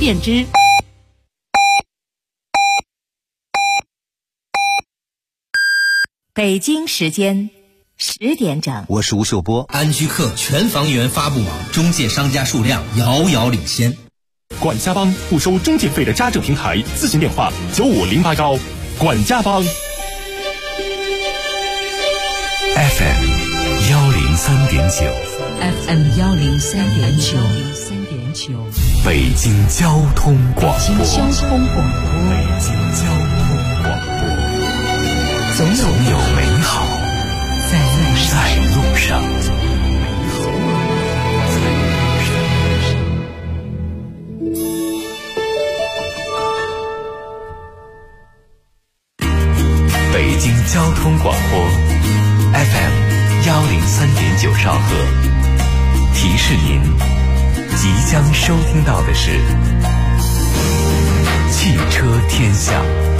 便知。北京时间10点整， 我是吴秀波。 安居客全房源发布网，中介商家数量遥遥领先。 管家帮不收中介费的家政平台，咨询电话95081。管家帮 FM 103.9 FM 103.9， 北京交通广播。 北京交通广播，总有美好在路上。北京交通广播 FM 103.9兆赫，提示您即将收听到的是汽车天下。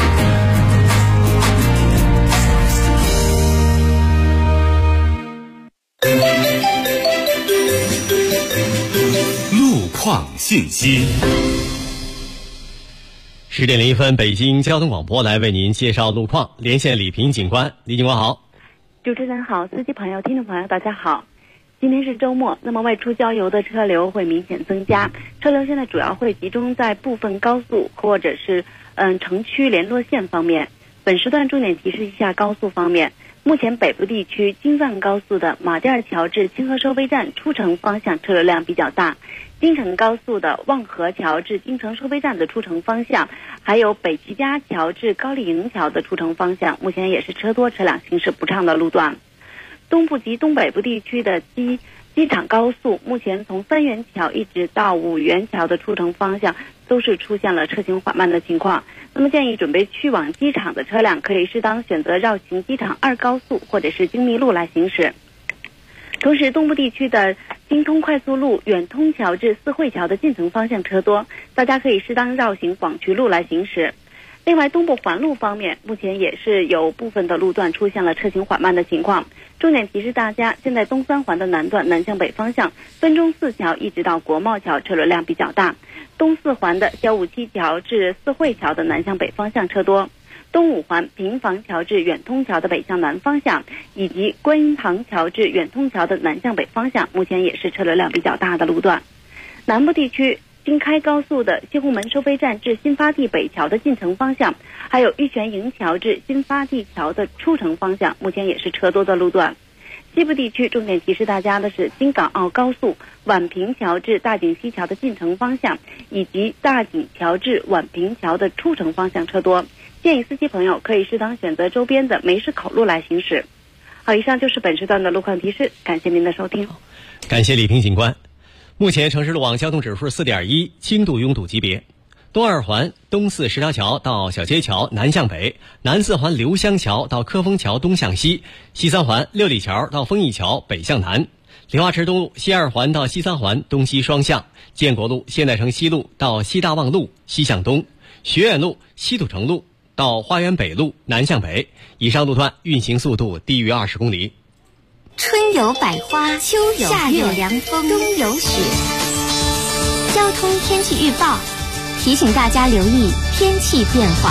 路况信息。 10点01分，北京交通广播来为您介绍路况，连线李平警官。李警官好。 主持人好，司机朋友、听众朋友大家好。今天是周末，那么外出郊游的车流会明显增加，车流现在主要会集中在部分高速或者是城区联络线方面。本时段重点提示一下高速方面，目前北部地区京藏高速的马甸桥至清河收费站出城方向车流量比较大，京承高速的望河桥至京承收费站的出城方向，还有北齐家桥至高丽营桥的出城方向，目前也是车多车辆行驶不畅的路段。东部及东北部地区的机场高速，目前从三元桥一直到五元桥的出城方向都是出现了车行缓慢的情况。那么建议准备去往机场的车辆可以适当选择绕行机场2高速或者是京密路来行驶。同时东部地区的京通快速路远通桥至四惠桥的进城方向车多，大家可以适当绕行广渠路来行驶。另外东部环路方面，目前也是有部分的路段出现了车行缓慢的情况，重点提示大家，现在东三环的南段南向北方向分钟寺桥一直到国贸桥车流量比较大，东四环的小武七桥至四惠桥的南向北方向车多，东五环平房桥至远通桥的北向南方向，以及观音堂桥至远通桥的南向北方向，目前也是车流量比较大的路段。南部地区京开高速的西红门收费站至新发地北桥的进城方向，还有玉泉营桥至新发地桥的出城方向，目前也是车多的路段。西部地区重点提示大家的是京港澳高速宛平桥至大井西桥的进城方向，以及大井桥至宛平桥的出城方向车多，建议司机朋友可以适当选择周边的梅市口路来行驶。好，以上就是本时段的路况提示，感谢您的收听。 感谢李平警官。目前城市路网交通指数 4.1， 轻度拥堵级别。东二环东四十条桥到小街桥南向北，南四环刘香桥到科丰桥东向西，西三环六里桥到丰益桥北向南，莲花池东路西二环到西三环东西双向，建国路现代城西路到西大望路西向东，学院路西土城路到花园北路南向北，以上路段运行速度低于20公里。 春有百花，秋有夏有凉风，冬有雪。交通天气预报提醒大家留意天气变化。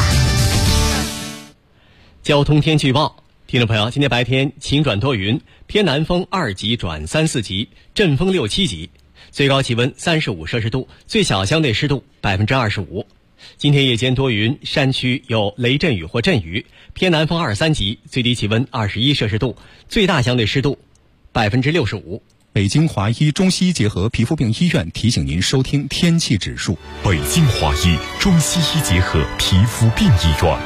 交通天气预报，听众朋友，今天白天晴转多云，偏南风2级转3、4级，阵风6、7级，最高气温35摄氏度，最小相对湿度25%。今天夜间多云，山区有雷阵雨或阵雨，偏南风2、3级，最低气温21摄氏度，最大相对湿度65%。 北京华医中西医结合皮肤病医院提醒您收听天气指数。 北京华医中西医结合皮肤病医院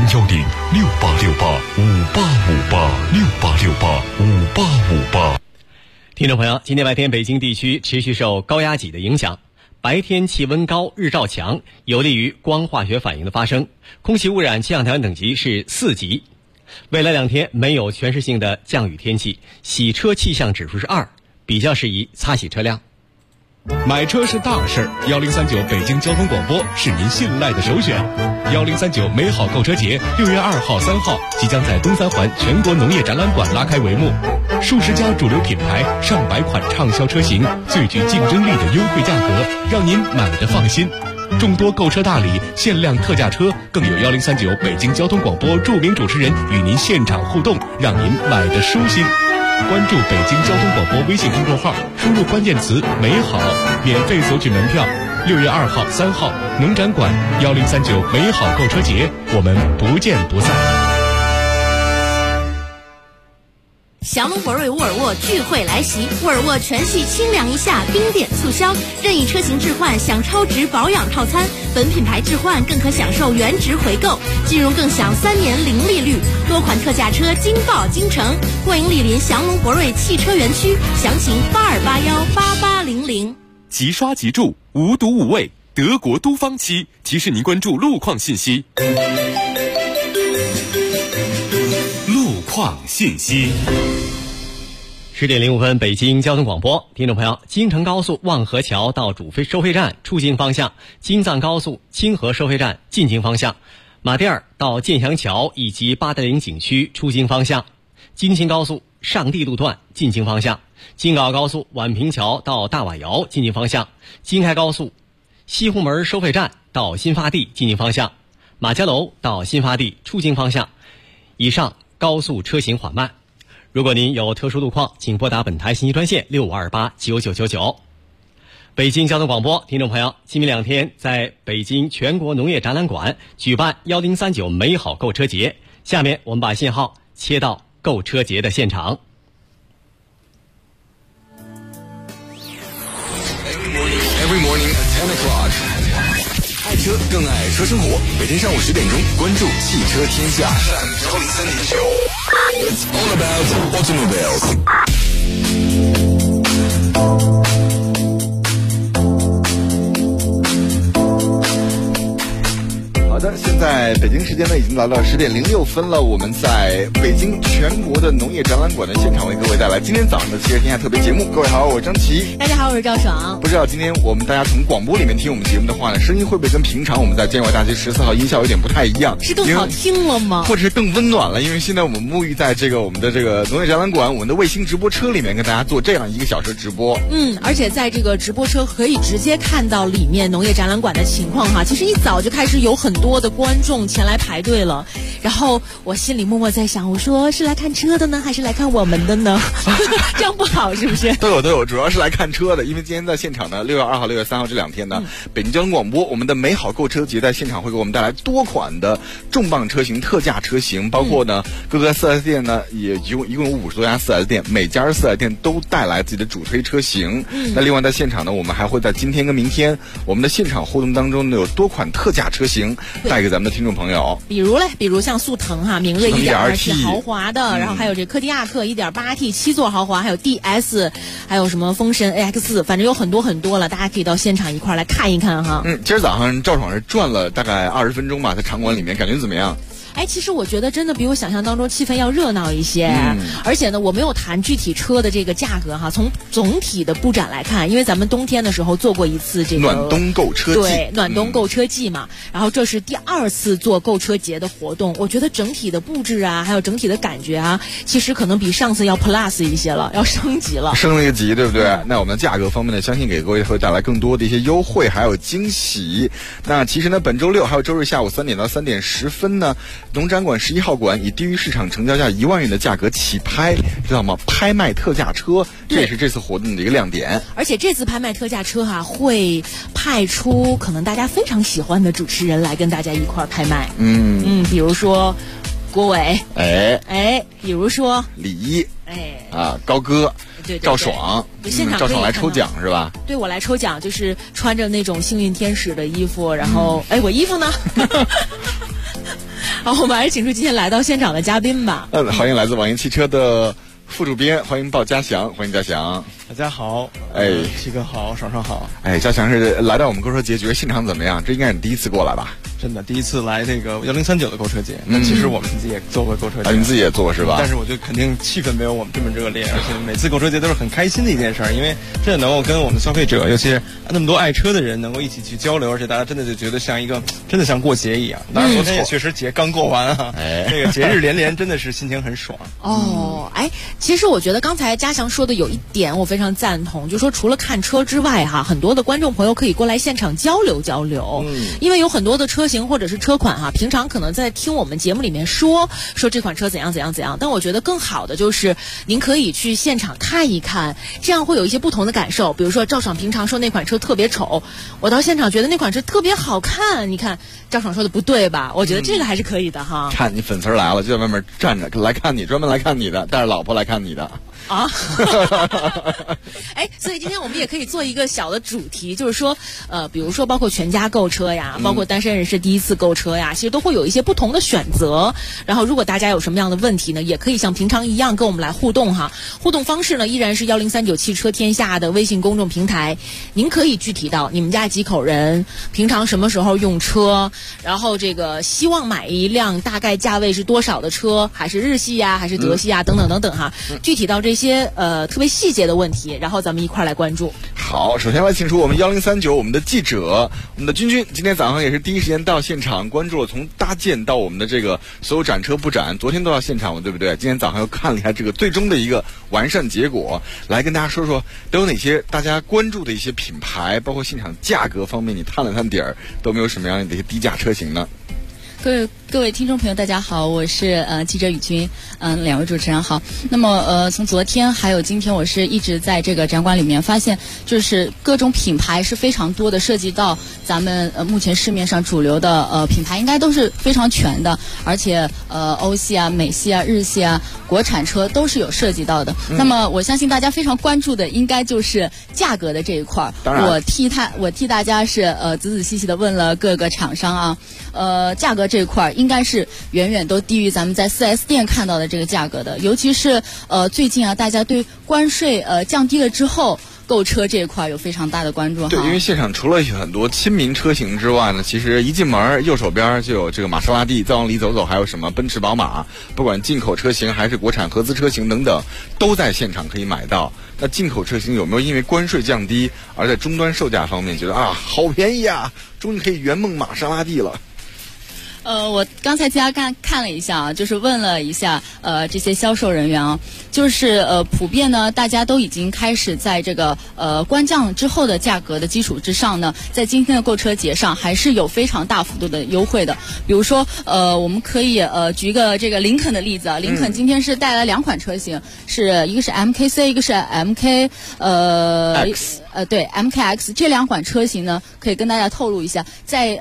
，0106868585858，68685858。 听众朋友，今天白天北京地区持续受高压脊的影响，白天气温高，日照强，有利于光化学反应的发生，空气污染气象条件等级是4级。未来2天没有全市性的降雨天气，洗车气象指数是2，比较适宜擦洗车辆。 买车是大事，1039北京交通广播是您信赖的首选。1039美好购车节6月2号、3号即将在东三环全国农业展览馆拉开帷幕，数十家主流品牌、上百款畅销车型，最具竞争力的优惠价格，让您买得放心。 众多购车大礼、限量特价车，更有1039北京交通广播著名主持人与您现场互动，让您买得舒心。关注北京交通广播微信公众号，输入关键词“美好”，免费索取门票。6月2号、3号，农展馆1039美好购车节，我们不见不散。 降龙博瑞沃尔沃聚会来袭，沃尔沃全系清凉一夏冰点促销，任意车型置换享超值保养套餐，本品牌置换更可享受原值回购，金融更享3年零利率，多款特价车惊爆京城，欢迎莅临降龙博瑞汽车园区，详情82818800。 即刷即住，无毒无味，德国都方漆提示您关注路况信息。路况信息。 10点05分，北京交通广播，听众朋友，京承高速望河桥到主收费站出京方向，京藏高速清河收费站进京方向，马甸儿到建祥桥以及八达岭景区出京方向，京秦高速上地路段进京方向，京港高速宛平桥到大瓦窑进京方向，京开高速西湖门收费站到新发地进京方向，马家楼到新发地出京方向。以上高速车行缓慢。如果您有特殊路况，请拨打本台信息专线65289999。北京交通广播，听众朋友，今明2天在北京全国农业展览馆举办1039美好购车节。下面我们把信号切到购车节的现场。 Every morning at 10 o'clock. 爱车更爱车生活，每天上午10点钟，关注汽车天下。It's all about automobiles. 好的，现在北京时间呢已经来到10点06分了，我们在北京全国的农业展览馆的现场为各位带来今天早上的汽车天下特别节目。各位好，我是张琪。 大家好，我是赵爽。 不知道今天我们大家从广播里面听我们节目的话呢，声音会不会跟平常我们在建外大街14号音效有点不太一样？ 是更好听了吗？ 或者是更温暖了？因为现在我们沐浴在我们的农业展览馆，我们的卫星直播车里面跟大家做这样1个小时直播。 而且在这个直播车可以直接看到里面农业展览馆的情况哈。其实一早就开始有很多的观众前来排队了，然后我心里默默在想，我说是来看车的呢，还是来看我们的呢？这样不好是不是？ 都有，主要是来看车的。因为今天在现场呢，6月2号、6月3号这2天呢，北京交通广播我们的美好购车节在现场会给我们带来多款的重磅车型、特价车型，包括呢各个 4S 店呢也一共有50多家 4S 店，每家 4S 店都带来自己的主推车型。那另外在现场呢，我们还会在今天跟明天我们的现场活动当中呢，有多款特价车型带给咱们的听众朋友。 比如像速腾哈，明锐 1.2T 豪华的，然后还有这柯迪亚克 1.8T 7座豪华，还有 DS， 还有什么风神 AX， 反正有很多了，大家可以到现场一块来看一看哈。 今儿早上赵爽是转了大概20分钟吧，在场馆里面感觉怎么样？ 其实我觉得真的比我想象当中气氛要热闹一些，而且呢，我没有谈具体车的这个价格哈。从总体的布展来看，因为咱们冬天的时候做过一次这个暖冬购车季， 对，暖冬购车季嘛。然后这是第2次做购车节的活动，我觉得整体的布置啊，还有整体的感觉啊，其实可能比上次要 plus 一些了，要升级了， 升了一个级，对不对？那我们的价格方面呢，相信给各位会带来更多的一些优惠，还有惊喜。那其实呢，本周6还有周日下午3点到3点10分呢，农展馆11号馆以低于市场成交价1万元的价格起拍，知道吗？拍卖特价车，这也是这次活动的一个亮点。 而且这次拍卖特价车会派出可能大家非常喜欢的主持人来跟大家一块拍卖。比如说郭伟，比如说李一，高哥， 对赵爽，赵爽来抽奖是吧？ 对，我来抽奖，就是穿着那种幸运天使的衣服，然后我衣服呢？好，我们还是请出今天来到现场的嘉宾吧。 欢迎来自网易汽车的副主编，欢迎鲍家祥，欢迎家祥。 大家好，七哥好，爽爽好。 家祥是来到我们购车节，觉得现场怎么样？这应该是你第1次过来吧？ 真的第一次来这个1039的购车节。那其实我们自己也做过购车节， 你自己也做过是吧？ 但是我觉得肯定气氛没有我们这么热烈，而且每次购车节都是很开心的一件事儿，因为这能够跟我们的消费者，尤其是那么多爱车的人，能够一起去交流，而且大家真的就觉得真的像过节一样。当然昨天也确实节刚过完啊，这个节日连连，真的是心情很爽。 其实我觉得刚才嘉祥说的有一点我非常赞同，就是说除了看车之外很多的观众朋友可以过来现场交流交流。因为有很多的车型或者是车款平常可能在听我们节目里面说这款车怎样怎样怎样，但我觉得更好的就是您可以去现场看一看，这样会有一些不同的感受。比如说赵爽平常说那款车特别丑，我到现场觉得那款车特别好看，你看赵爽说的不对吧？我觉得这个还是可以的哈。 看你粉丝来了就在外面站着来看你，专门来看你的，带着老婆来看你的啊。所以今天我们也可以做一个小的主题，就是说比如说包括全家购车呀，包括单身人士第一次购车呀，其实都会有一些不同的选择。然后如果大家有什么样的问题呢，也可以像平常一样跟我们来互动哈。互动方式呢依然是1039汽车天下的微信公众平台，您可以具体到你们家几口人，平常什么时候用车，然后这个希望买一辆大概价位是多少的车，还是日系呀，还是德系呀，等等等等哈。具体到这些特别细节的问题，然后咱们一块来关注。 好，首先来请出我们1039我们的记者，我们的君君，今天早上也是第一时间到现场关注了从搭建到我们的这个所有展车布展，昨天都到现场了，对不对？今天早上又看了一下这个最终的一个完善结果，来跟大家说说都有哪些大家关注的一些品牌，包括现场价格方面，你探了探底儿，都没有什么样的一些低价车型呢？ 各位听众朋友大家好，我是记者雨君，两位主持人好。那么从昨天还有今天，我是一直在这个展馆里面发现，就是各种品牌是非常多的，涉及到咱们目前市面上主流的品牌应该都是非常全的，而且欧系啊、美系啊、日系啊、国产车都是有涉及到的。那么我相信大家非常关注的应该就是价格的这一块。我替大家是仔仔细细的问了各个厂商啊，价格这一块应该是远远都低于咱们在 4S 店看到的这个价格的，尤其是最近啊，大家对关税降低了之后，购车这一块有非常大的关注。 对，因为现场除了很多亲民车型之外呢，其实一进门右手边就有这个玛莎拉蒂，再往里走走还有什么奔驰、宝马，不管进口车型还是国产合资车型等等，都在现场可以买到。那进口车型有没有因为关税降低而在终端售价方面觉得好便宜啊，终于可以圆梦玛莎拉蒂了？ 我刚才看了一下啊，就是问了一下这些销售人员啊，就是普遍呢，大家都已经开始在这个关降之后的价格的基础之上呢，在今天的购车节上还是有非常大幅度的优惠的。比如说我们可以举一个这个林肯的例子啊，林肯今天是带来两款车型，是一个是 MKC， 一个是 MK对 MKX， 这两款车型呢，可以跟大家透露一下，在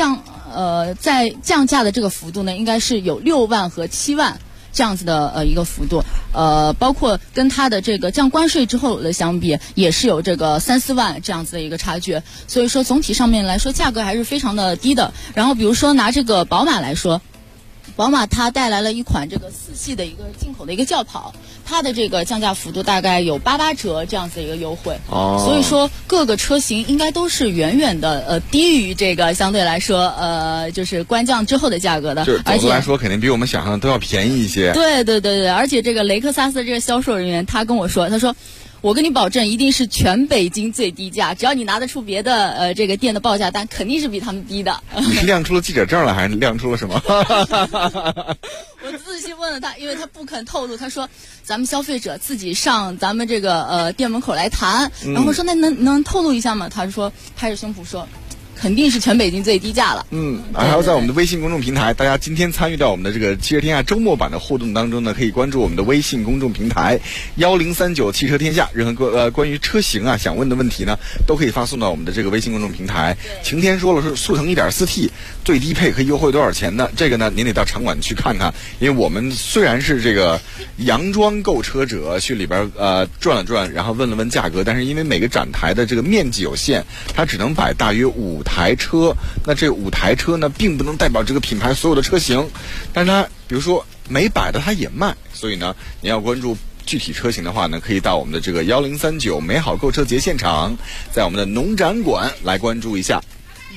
降价的这个幅度呢，应该是有6万和7万这样子的一个幅度，包括跟它的这个降关税之后的相比，也是有这个3、4万这样子的一个差距。所以说总体上面来说，价格还是非常的低的。然后比如说拿这个宝马来说，宝马它带来了一款这个4系的一个进口的一个轿跑，它的这个降价幅度大概有88折这样子的一个优惠。所以说各个车型应该都是远远的低于这个相对来说就是关降之后的价格的。 就是总的来说肯定比我们想象的都要便宜一些。 对，而且这个雷克萨斯的这个销售人员他跟我说，他说我跟你保证，一定是全北京最低价，只要你拿得出别的这个店的报价单，肯定是比他们低的。 你是亮出了记者证了，还是亮出了什么？ 我仔细问了他，因为他不肯透露，他说咱们消费者自己上咱们这个店门口来谈，然后说那能透露一下吗？他说拍着胸脯说，肯定是全北京最低价了。 还有在我们的微信公众平台，大家今天参与到我们的这个汽车天下周末版的互动当中呢，可以关注我们的微信公众平台1039汽车天下，任何关于车型啊想问的问题呢，都可以发送到我们的这个微信公众平台。晴天说了是速腾 1.4T 最低配可以优惠多少钱呢？这个呢您得到场馆去看看，因为我们虽然是这个佯装购车者去里边转了转，然后问了问价格，但是因为每个展台的这个面积有限，它只能摆大约5台车，那这5台车呢，并不能代表这个品牌所有的车型，但是它比如说没摆的它也卖，所以呢，你要关注具体车型的话呢，可以到我们的这个1039美好购车节现场，在我们的农展馆来关注一下。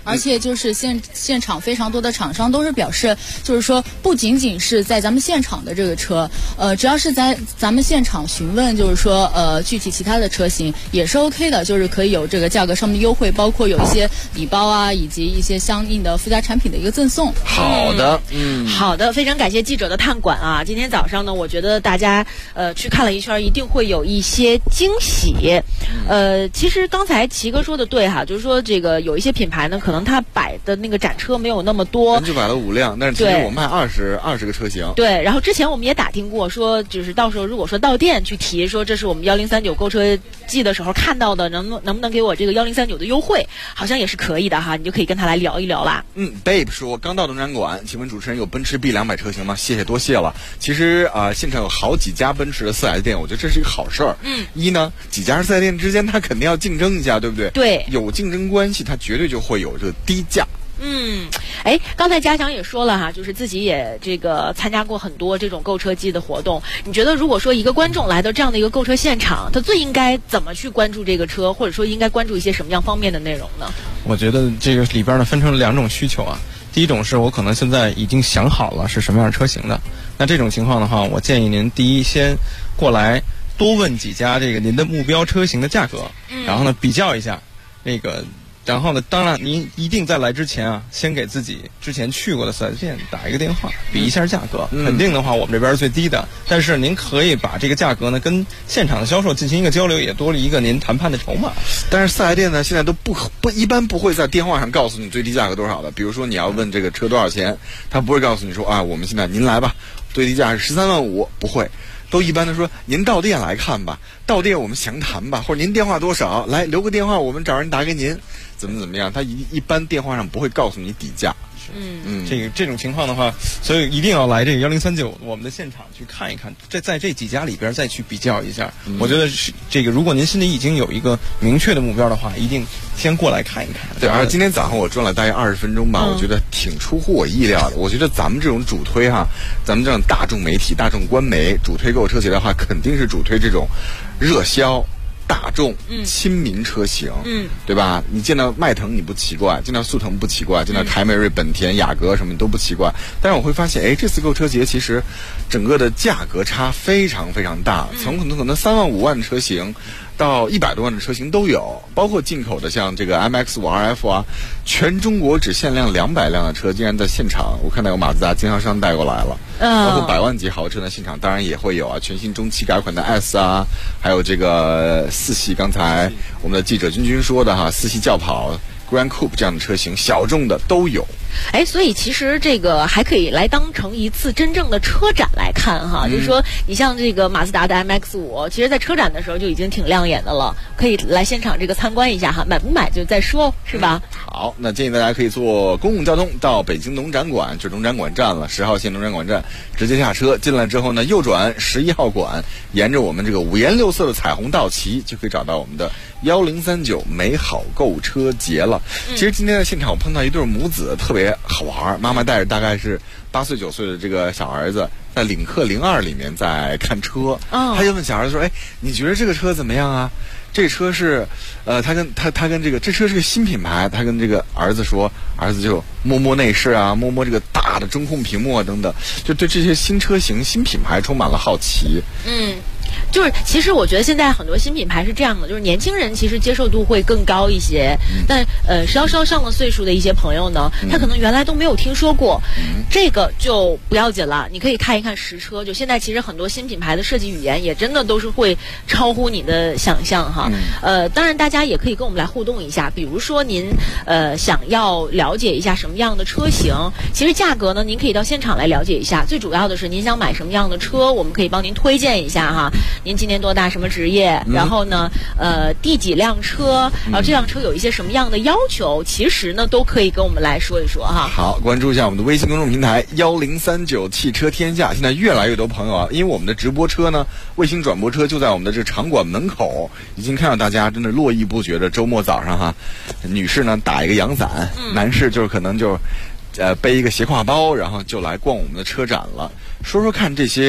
而且就是现场非常多的厂商都是表示，就是说不仅仅是在咱们现场的这个车，只要是在咱们现场询问，就是说具体其他的车型也是 OK 的，就是可以有这个价格上面的优惠，包括有一些礼包啊，以及一些相应的附加产品的一个赠送。 好的， 好的，非常感谢记者的探馆啊！今天早上呢，我觉得大家去看了一圈，一定会有一些惊喜。其实刚才齐哥说的对哈，就是说这个有一些品牌呢，可能它摆的那个展车没有那么多， 就摆了5辆，但是其实我卖20个车型。 对，然后之前我们也打听过，说就是到时候如果说到店去提说这是我们1039购车季的时候看到的，能不能给我这个1039的优惠，好像也是可以的哈，你就可以跟他来聊一聊啦。 Babe 说刚到农展馆，请问主持人有奔驰 B200车型吗？谢谢，多谢了。其实现场有好几家奔驰的4S店，我觉得这是一个好事儿。一呢，几家4S店之间它肯定要竞争一下，对不对？ 对， 有竞争关系，它绝对就会有这个低价。 刚才嘉祥也说了哈，就是自己也这个参加过很多这种购车季的活动。你觉得如果说一个观众来到这样的一个购车现场，他最应该怎么去关注这个车，或者说应该关注一些什么样方面的内容呢？ 我觉得这个里边呢分成2种需求啊。第一种是我可能现在已经想好了是什么样的车型的，那这种情况的话，我建议您第一先过来多问几家这个您的目标车型的价格，然后呢比较一下那个。然后呢，当然您一定在来之前啊，先给自己之前去过的4S店打一个电话，比一下价格。肯定的话，我们这边是最低的，但是您可以把这个价格呢跟现场的销售进行一个交流，也多了一个您谈判的筹码。 但是4S店呢，现在都一般不会在电话上告诉你最低价格多少的。比如说你要问这个车多少钱，他不会告诉你说我们现在您来吧，最低价是13万5，不会。都一般的说，您到店来看吧，到店我们详谈吧，或者您电话多少，来留个电话，我们找人打给您，怎么样？他一般电话上不会告诉你底价。 这种情况的话，所以一定要来这个1039我们的现场去看一看，在这几家里边再去比较一下。我觉得是这个，如果您心里已经有一个明确的目标的话，一定先过来看一看。 对，而今天早上我转了大概20分钟吧，我觉得挺出乎我意料的。我觉得咱们这种主推咱们这种大众媒体、大众官媒主推购车节的话，肯定是主推这种热销。大众亲民车型，对吧？你见到迈腾你不奇怪，见到速腾不奇怪，见到凯美瑞、本田、雅阁什么都不奇怪。但是我会发现，这次购车节其实整个的价格差非常非常大，从可能3万5万的车型到100多万的车型都有，包括进口的像这个 MX-5 RF 啊，全中国只限量200辆的车，竟然在现场，我看到有马自达经销商带过来了，包括100万级豪车的现场当然也会有啊，全新中期改款的 S 啊，还有这个4系，刚才我们的记者君说的4系轿跑 Grand Coupe 这样的车型，小众的都有。 所以其实这个还可以来当成一次真正的车展来看哈，就是说你像这个马自达的 MX-5，其实在车展的时候就已经挺亮眼的了，可以来现场这个参观一下哈，买不买就再说，是吧？ 好，那建议大家可以坐公共交通到北京农展馆，就是农展馆站了，10号线农展馆站，直接下车进来之后呢，右转11号馆，沿着我们这个5颜6色的彩虹道旗，就可以找到我们的1039美好购车节了。其实今天在现场我碰到一对母子，特别好玩，妈妈带着大概是8岁9岁的这个小儿子，在领克02里面在看车，他就问小儿子说：“你觉得这个车怎么样啊？”这车是，他跟这车是个新品牌，他跟这个儿子说，儿子就摸内饰啊，摸这个大的中控屏幕啊等等，就对这些新车型、新品牌充满了好奇。 就是其实我觉得现在很多新品牌是这样的，就是年轻人其实接受度会更高一些，但稍稍上了岁数的一些朋友呢，他可能原来都没有听说过，这个就不要紧了，你可以看一看实车。就现在其实很多新品牌的设计语言也真的都是会超乎你的想象哈。当然大家也可以跟我们来互动一下，比如说您想要了解一下什么样的车型，其实价格呢您可以到现场来了解一下，最主要的是您想买什么样的车，我们可以帮您推荐一下哈。您今年多大，什么职业，然后呢第几辆车，然后这辆车有一些什么样的要求，其实呢都可以跟我们来说一说哈。 好，关注一下我们的微信公众平台1039汽车天下。现在越来越多朋友啊，因为我们的直播车呢，卫星转播车就在我们的这个场馆门口，已经看到大家真的络绎不绝的周末早上哈，女士呢打一个阳伞，男士就是可能就背一个斜挎包，然后就来逛我们的车展了。说说看这些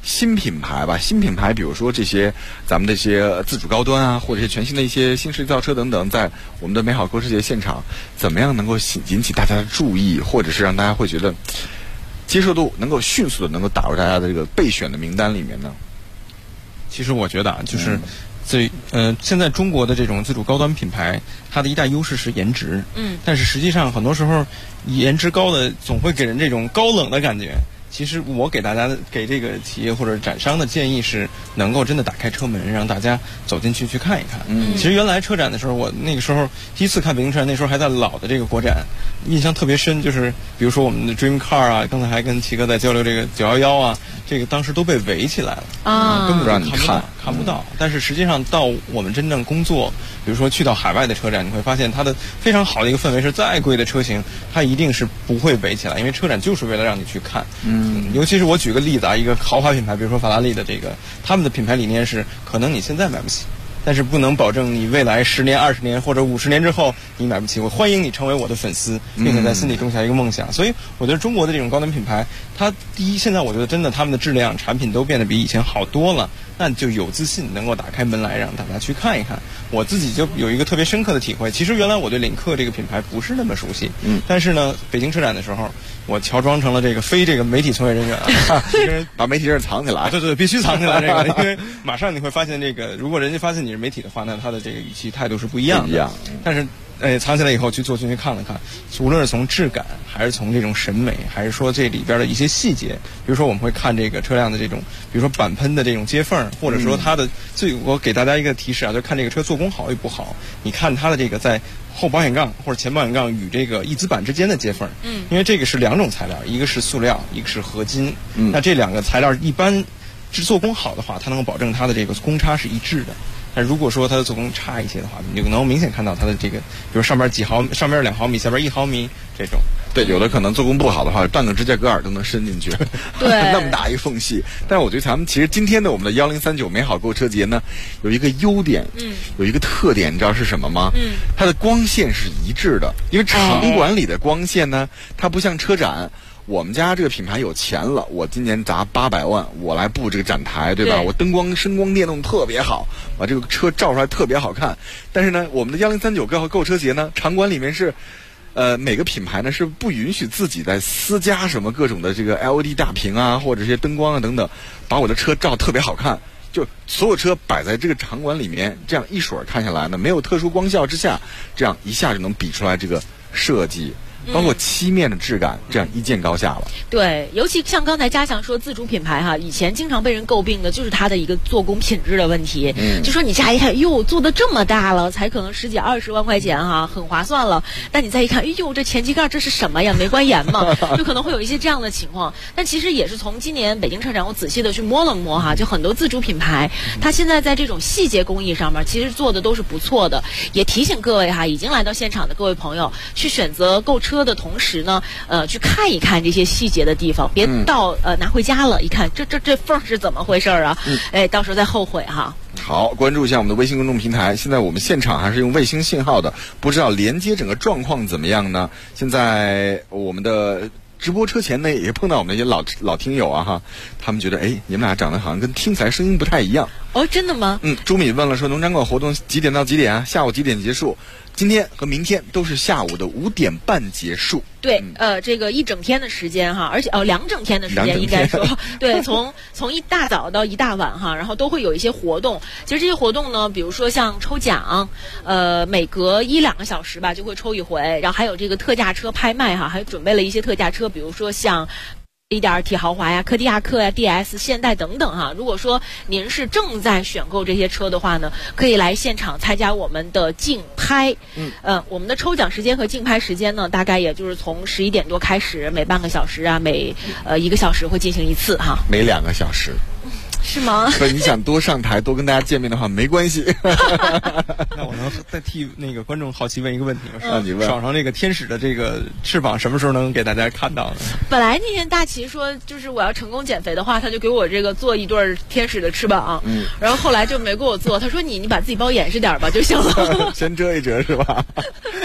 新品牌吧，新品牌，比如说这些咱们这些自主高端啊，或者是全新的一些新势力造车等等，在我们的美好购车节现场，怎么样能够引起大家的注意，或者是让大家会觉得接受度能够迅速的能够打入大家的这个备选的名单里面呢？ 其实我觉得啊，就是现在中国的这种自主高端品牌，它的一大优势是颜值。但是实际上很多时候，颜值高的总会给人这种高冷的感觉。其实我给这个企业或者展商的建议是，能够真的打开车门，让大家走进去看一看。其实原来车展的时候，我那个时候第一次看北京车展，那时候还在老的这个国展，印象特别深。就是比如说我们的 Dream Car 啊，刚才还跟齐哥在交流这个911啊，这个当时都被围起来了啊，根本让你看不到。但是实际上到我们真正工作，比如说去到海外的车展，你会发现它的非常好的一个氛围是，再贵的车型它一定是不会围起来，因为车展就是为了让你去看。尤其是我举个例子啊，一个豪华品牌，比如说法拉利的这个，他们的品牌理念是，可能你现在买不起，但是不能保证你未来10年、20年或者50年之后你买不起。我欢迎你成为我的粉丝，并且在心里种下一个梦想。所以我觉得中国的这种高端品牌，它第一，现在我觉得真的他们的质量、产品都变得比以前好多了，那你就有自信能够打开门来让大家去看一看。我自己就有一个特别深刻的体会，其实原来我对领克这个品牌不是那么熟悉，但是呢，北京车展的时候，我乔装成了这个非这个媒体从业人员啊， 把媒体人藏起来， 对，必须藏起来这个，因为马上你会发现这个，如果人家发现你是媒体的话，那他的这个语气态度是不一样的。但是藏起来以后去坐进去看了看，无论是从质感，还是从这种审美，还是说这里边的一些细节，比如说我们会看这个车辆的这种，比如说板喷的这种接缝，或者说它的我给大家一个提示啊，就看这个车做工好与不好，你看它的这个在后保险杠或者前保险杠与这个翼子板之间的接缝，因为这个是两种材料，一个是塑料，一个是合金，那这两个材料一般做工好的话，它能够保证它的这个公差是一致的。但如果说它的做工差一些的话，你就能够明显看到它的这个，比如上边上边2毫米，下边1毫米这种。 对，有的可能做工不好的话，半个指甲盖儿都能伸进去， 对， 那么大一缝隙。但是我觉得咱们其实今天的我们的1039美好购车节呢，有一个优点，有一个特点，你知道是什么吗？它的光线是一致的，因为场馆里的光线呢，它不像车展。我们家这个品牌有钱了，我今年砸800万，我来布这个展台，对吧？我灯光声光电弄特别好，把这个车照出来特别好看。但是呢，我们的1039购车节呢，场馆里面是，每个品牌呢是不允许自己在私加什么各种的这个 LED 大屏啊，或者这些灯光啊等等，把我的车照特别好看。就所有车摆在这个场馆里面，这样一水儿看下来呢，没有特殊光效之下，这样一下就能比出来这个设计。包括漆面的质感，这样一见高下了。 对，尤其像刚才嘉祥说自主品牌哈，以前经常被人诟病的就是它的一个做工品质的问题。就说你乍一看，哟，做的这么大了，才可能10几20万块钱哈，很划算了。但你再一看，哎呦，这前机盖这是什么呀？没关严嘛，就可能会有一些这样的情况。但其实也是从今年北京车展，我仔细的去摸了摸哈，就很多自主品牌，它现在在这种细节工艺上面，其实做的都是不错的。也提醒各位哈，已经来到现场的各位朋友，去选择购车的同时呢，去看一看这些细节的地方，别到拿回家了，一看这缝是怎么回事啊？到时候再后悔哈。 好，关注一下我们的微信公众平台。现在我们现场还是用卫星信号的，不知道连接整个状况怎么样呢？现在我们的直播车前呢，也碰到我们那些老听友啊哈，他们觉得你们俩长得好像跟听起来声音不太一样。 哦，真的吗？ 朱敏问了说，农展馆活动几点到几点啊？下午几点结束？今天和明天都是下午的5点半结束。 对，这个一整天的时间哈，而且2整天的时间应该说，对，从一大早到一大晚哈，然后都会有一些活动。其实这些活动呢，比如说像抽奖，每隔1-2个小时吧就会抽一回，然后还有这个特价车拍卖哈，还准备了一些特价车，比如说像1.2T 豪华呀、柯迪亚克呀、DS、现代等等哈。如果说您是正在选购这些车的话呢，可以来现场参加我们的竞拍。我们的抽奖时间和竞拍时间呢，大概也就是从11点多开始，每半个小时啊，每1个小时会进行一次哈。 每2个小时。 是吗？ 所以你想多上台多跟大家见面的话没关系。 那我能再替那个观众好奇问一个问题吗？ 你问。 手上这个天使的这个翅膀什么时候能给大家看到呢？ 本来那天大齐说，就是我要成功减肥的话，他就给我这个做一对天使的翅膀。然后后来就没给我做，他说你把自己包严实点吧就行了。 先遮一遮是吧？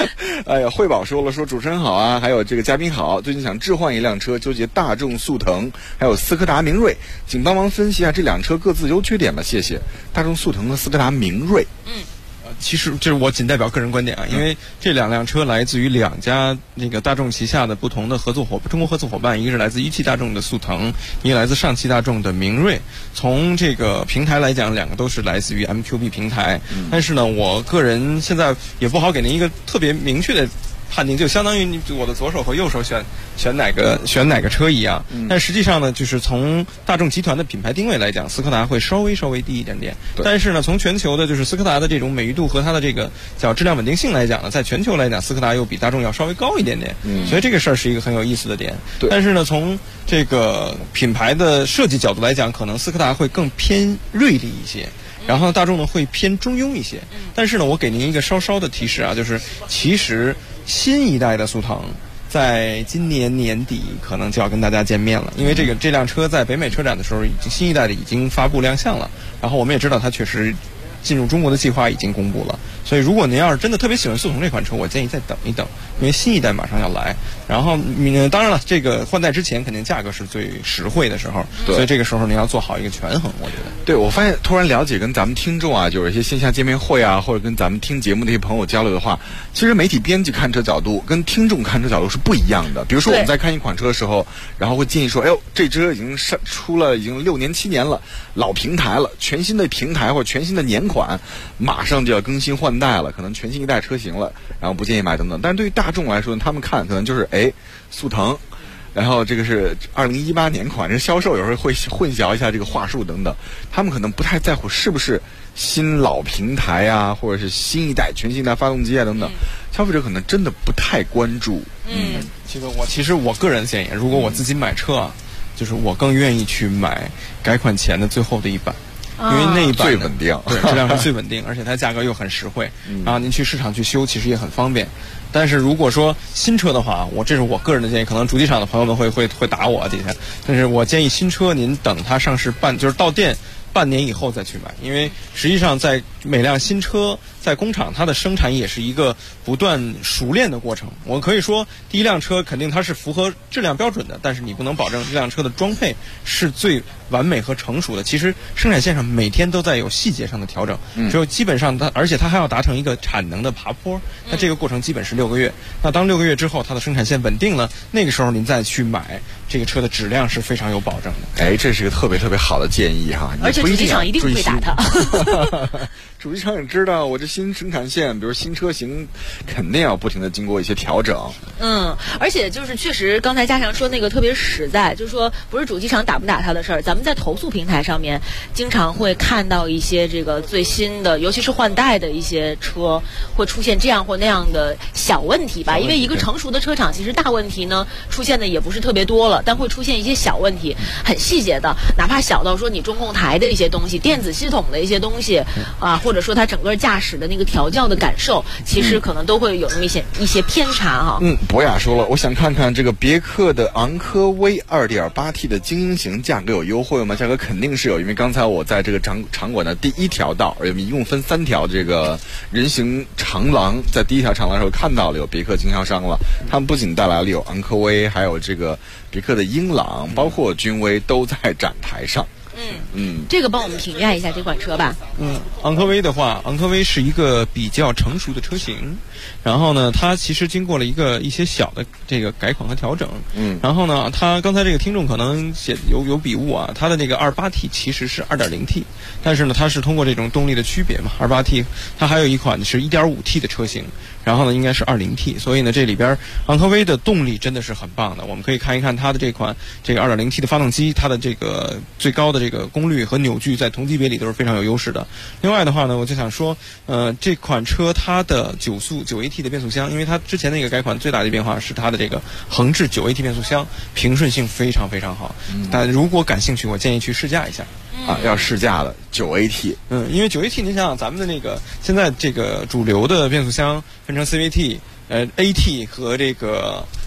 哎呀，慧宝说了，说主持人好啊，还有这个嘉宾好，最近想置换一辆车，纠结大众速腾还有斯柯达明锐，请帮忙分析一下这两车各自优缺点吧，谢谢。大众速腾和斯柯达明锐。 其实这是我仅代表个人观点啊，因为这两辆车来自于两家那个大众旗下的不同的中国合作伙伴，一个是来自一汽大众的速腾，一个来自上汽大众的明锐。从这个平台来讲，两个都是来自于 MQB 平台，但是呢，我个人现在也不好给您一个特别明确的判定，就相当于我的左手和右手选哪个车一样。但实际上呢，就是从大众集团的品牌定位来讲，斯柯达会稍微低一点点。但是呢，从全球的就是斯柯达的这种美誉度和它的这个叫质量稳定性来讲呢，在全球来讲，斯柯达又比大众要稍微高一点点。所以这个事儿是一个很有意思的点。但是呢，从这个品牌的设计角度来讲，可能斯柯达会更偏锐利一些。然后大众呢会偏中庸一些，但是呢，我给您一个稍稍的提示啊，就是其实新一代的速腾在今年年底可能就要跟大家见面了，因为这辆车在北美车展的时候，新一代的已经发布亮相了，然后我们也知道它确实进入中国的计划已经公布了，所以如果您要是真的特别喜欢速腾这款车，我建议再等一等，因为新一代马上要来。然后当然了，这个换代之前肯定价格是最实惠的时候，所以这个时候您要做好一个权衡，我觉得。 对，我发现突然了解跟咱们听众啊，就是一些线下见面会啊，或者跟咱们听节目的一些朋友交流的话，其实媒体编辑看车角度跟听众看车角度是不一样的。比如说我们在看一款车的时候，然后会建议说，哎呦，这车已经出了已经6年7年了，老平台了，全新的平台或者全新的年款，马上就要更新换代了，可能全新一代车型了，然后不建议买等等。但是对于大众来说，他们看可能就是速腾，然后这个是2018年款，这销售有时候会混淆一下这个话术等等，他们可能不太在乎是不是新老平台啊，或者是新一代全新一代发动机啊等等，消费者可能真的不太关注。 其实我个人建议，如果我自己买车啊，就是我更愿意去买改款前的最后的一版。因为那一版最稳定， 对，质量是最稳定，而且它价格又很实惠，然后您去市场去修其实也很方便。但是如果说新车的话，这是我个人的建议，可能主机厂的朋友们会打我底下，但是我建议新车您等它上市就是到店半年以后再去买，因为实际上在每辆新车在工厂它的生产也是一个不断熟练的过程。我可以说第一辆车肯定它是符合质量标准的，但是你不能保证这辆车的装配是最完美和成熟的。其实生产线上每天都在有细节上的调整，只有基本上而且它还要达成一个产能的爬坡，那这个过程基本是6个月。那当6个月之后它的生产线稳定了，那个时候您再去买这个车的质量是非常有保证的。 这是一个特别特别好的建议哈， 而且主机厂一定会打它。 主机厂也知道，我这新生产线，比如新车型，肯定要不停的经过一些调整。 而且就是确实，刚才嘉祥说那个特别实在，就是说不是主机厂打不打它的事儿，咱们在投诉平台上面经常会看到一些这个最新的，尤其是换代的一些车会出现这样或那样的小问题吧。因为一个成熟的车厂，其实大问题呢出现的也不是特别多了，但会出现一些小问题，很细节的，哪怕小到说你中控台的一些东西、电子系统的一些东西啊，或者说它整个驾驶的那个调教的感受，其实可能都会有那么一些偏差哈。 博雅说了，我想看看这个别克的昂科威 2.8T 的精英型价格有优惠吗？价格肯定是有，因为刚才我在这个场馆的第1条道，一共分3条这个人行长廊，在第1条长廊的时候看到了有别克经销商了，他们不仅带来了有昂科威，还有这个别克的英朗，包括君威都在展台上。 这个帮我们评价一下这款车吧。 昂科威的话，昂科威是一个比较成熟的车型，然后呢，它其实经过了一些小的这个改款和调整。然后呢，它刚才这个听众可能有笔误啊，它的那个28T 其实是 2.0T， 但是呢，它是通过这种动力的区别嘛，28T 它还有一款是 1.5T 的车型，然后呢应该是 20T， 所以呢这里边昂科威的动力真的是很棒的。我们可以看一看它的这个 2.0T 的发动机，它的这个最高的这个功率和扭矩在同级别里都是非常有优势的。另外的话呢，我就想说这款车它的9速 9AT 的变速箱，因为它之前那个改款最大的变化是它的这个横置 9AT 变速箱，平顺性非常非常好。但如果感兴趣，我建议去试驾一下。 要试驾的 9AT。 因为 9AT 您想想咱们的那个现在这个主流的变速箱分成 CVT AT 和这个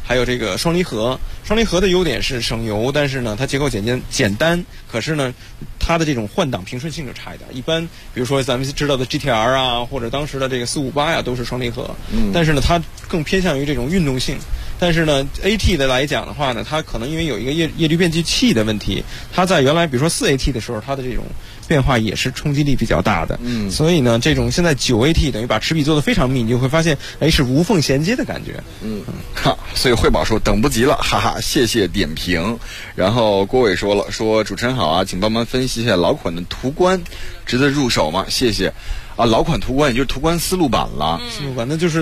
还有这个双离合。双离合的优点是省油，但是呢，它结构简单，可是呢，它的这种换挡平顺性就差一点。一般比如说咱们知道的 GTR 啊，或者当时的这个458呀，都是双离合，但是呢，它更偏向于这种运动性。但是呢 ，AT 的来讲的话呢，它可能因为有一个液力变矩器的问题，它在原来比如说4AT 的时候，它的这种变化也是冲击力比较大的。所以呢，这种现在9AT 等于把齿比做得非常密，你就会发现，是无缝衔接的感觉。 所以慧宝说等不及了，哈哈，谢谢点评。然后郭伟说了，说主持人好啊，请帮忙分析一下老款的途观值得入手吗？谢谢。老款途观也就是途观思路版了， 思路版那就是。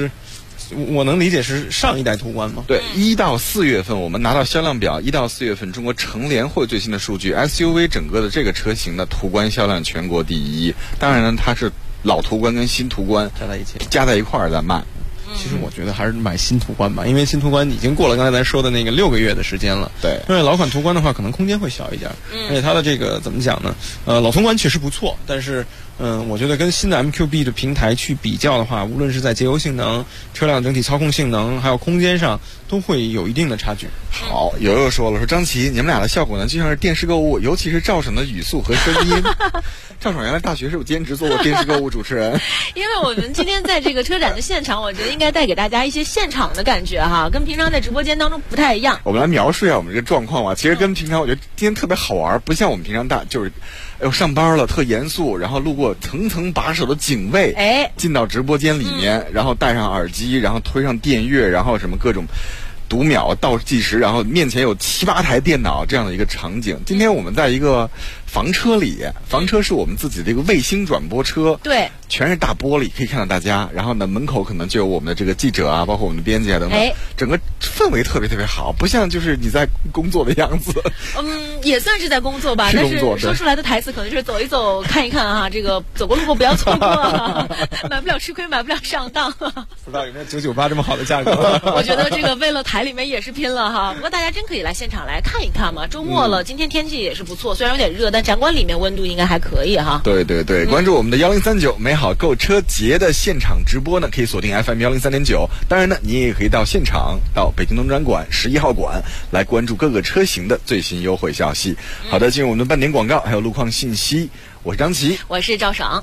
我能理解是上一代途观吗？ 对，1到4月份我们拿到销量表，1到4月份中国乘联会最新的数据 ，SUV 整个的这个车型的途观销量全国第1。当然呢，它是老途观跟新途观加在一块儿在卖。 其实我觉得还是买新途观吧，因为新途观已经过了刚才咱说的那个6个月的时间了。 对， 因为老款途观的话，可能空间会小一点，而且它的这个怎么讲呢？老途观确实不错，但是我觉得跟新的 MQB 的平台去比较的话，无论是在节油性能、车辆整体操控性能，还有空间上，都会有一定的差距。 好，友友说了，说张琪，你们俩的效果呢，就像是电视购物，尤其是赵爽的语速和声音。赵爽原来大学是有兼职做过电视购物主持人。 因为我们今天在这个车展的现场，我觉得应该带给大家一些现场的感觉哈，跟平常在直播间当中不太一样。 我们来描述一下我们这个状况吧。其实跟平常我觉得今天特别好玩，不像我们平常就是上班了特严肃，然后路过层层把守的警卫，进到直播间里面，然后戴上耳机，然后推上电乐，然后什么各种读秒倒计时，然后面前有7、8台电脑这样的一个场景。今天我们在一个房车里，房车是我们自己的一个卫星转播车， 对， 全是大玻璃，可以看到大家。然后呢，门口可能就有我们的这个记者啊，包括我们的编辑啊等等，整个氛围特别特别好，不像就是你在工作的样子。 也算是在工作吧，但是说出来的台词可能就是走一走看一看啊，这个走过路过不要错过啊，买不了吃亏，买不了上当。 不知道有没有998这么好的价格？ 我觉得这个为了台里面也是拼了哈。不过大家真可以来现场来看一看嘛，周末了，今天天气也是不错，虽然有点热，但展馆里面温度应该还可以哈。 对对对，关注我们的1039美好购车节的现场直播呢，可以锁定 FM 103.9。当然呢，你也可以到现场，到北京东展馆11号馆来关注各个车型的最新优惠消息。好的，进入我们的半点广告，还有路况信息。我是张琪， 我是赵爽。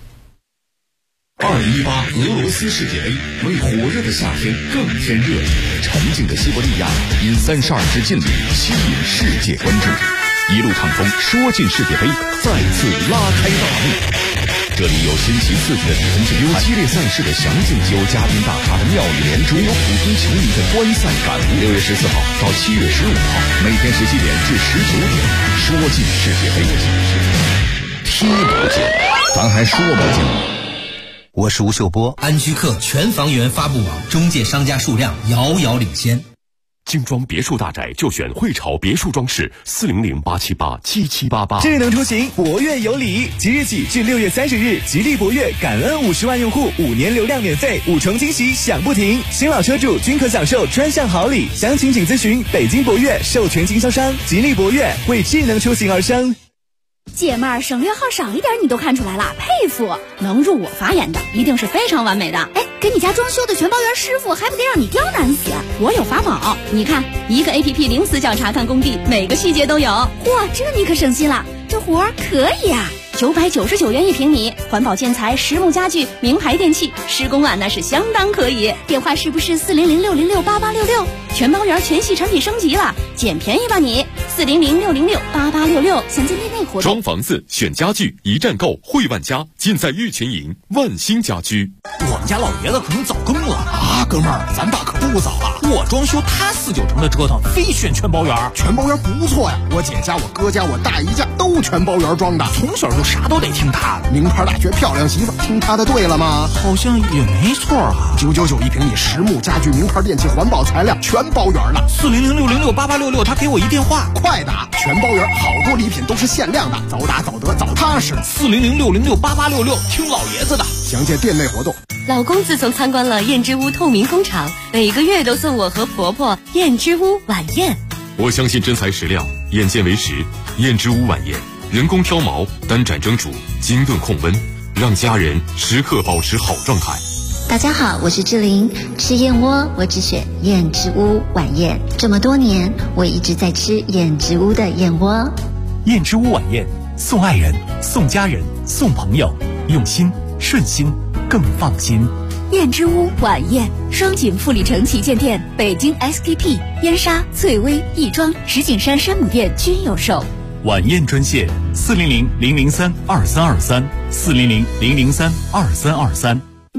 2018俄罗斯世界杯为火热的夏天更添热力，沉静的西伯利亚因32支劲旅吸引世界关注，一路畅风说进世界杯，再次拉开大幕。这里有新奇刺激的比分竞赛，有激烈赛事的详尽，有嘉宾大咖的妙语连珠，有普通球迷的观赛感悟。6月14号到7月15号，每天17点至19点，说进世界杯，踢不进，咱还说不进。 我是吴秀波，安居客全房源发布网中介商家数量遥遥领先。 精装别墅大宅就选汇潮别墅装饰，400-878-7788。 智能出行，博越有礼，即日起至6月30日，吉利博越感恩50万用户5年流量免费，5重惊喜享不停，新老车主均可享受专项好礼。详情请咨询北京博越授权经销商吉利博越，为智能出行而生。 姐妹儿，省略号少一点你都看出来了，佩服！能入我法眼的一定是非常完美的。哎，给你家装修的全包圆师傅还不得让你刁难死？我有法宝，你看，一个 APP 零死角查看工地，每个细节都有。嚯，这你可省心了，这活儿可以啊！999元1平米，环保建材、实木家具、名牌电器，施工啊那是相当可以。电话是不是400-606-8866？全包圆全系产品升级了，捡便宜吧你！400-606-8866，详见店内活动。 装房子选家具，一站购汇万家，尽在玉群营万兴家居。 我们家老爷子可能早更了啊，哥们儿，咱爸可不早了。我装修，他4、9成的折腾，非选全包圆。 全包圆不错呀，我姐家、我哥家、我大姨家都全包圆装的， 从小就啥都得听他的。 名牌大学漂亮媳妇，听他的对了吗？ 好像也没错啊。 9991平米，实木家具、名牌电器、环保材料全包圆了。 400-606-8866，他给我一电话， 快打！全包圆，好多礼品都是限量的，早打早得早踏实。 400-606-8866，听老爷子的。 详见店内活动。 老公自从参观了燕之屋透明工厂，每个月都送我和婆婆燕之屋晚宴。 我相信真材实料，眼见为实。燕之屋晚宴，人工挑毛，单盏蒸煮，精炖控温，让家人时刻保持好状态。 大家好，我是志玲。吃燕窝，我只选燕之屋晚宴。这么多年，我一直在吃燕之屋的燕窝。 燕之屋晚宴，送爱人，送家人，送朋友，用心顺心，更放心。 燕之屋晚宴，双井富力城旗舰店、北京 SKP、燕莎、翠微、亦庄、石景山山姆店均有售。 晚宴专线：400-003-2323，400-003-2323。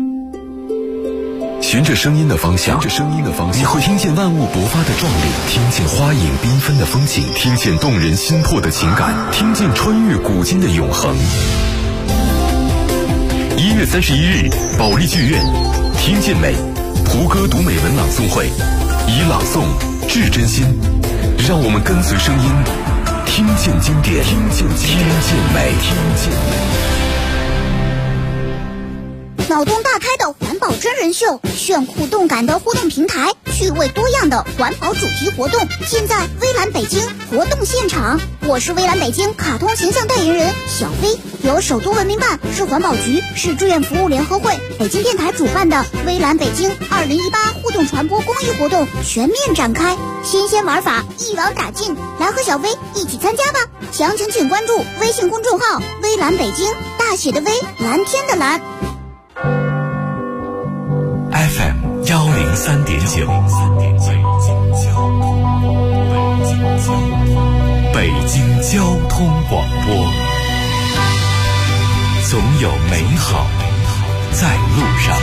循着声音的方向，你会听见万物勃发的壮丽，听见花影缤纷的风景，听见动人心魄的情感，听见穿越古今的永恒。1月31日，保利剧院，听见美，胡歌读美文朗诵会，以朗诵致真心，让我们跟随声音，听见经典，听见美。 脑洞大开的环保真人秀，炫酷动感的互动平台，趣味多样的环保主题活动，尽在微蓝北京活动现场。我是微蓝北京卡通形象代言人小飞，由首都文明办、市环保局、市志愿服务联合会、北京电台主办的微蓝北京2018互动传播公益活动全面展开，新鲜玩法一网打尽，来和小飞一起参加吧！详情请关注微信公众号微蓝北京，大写的微，蓝天的蓝。 FM 103.9，北京交通广播，总有美好在路上。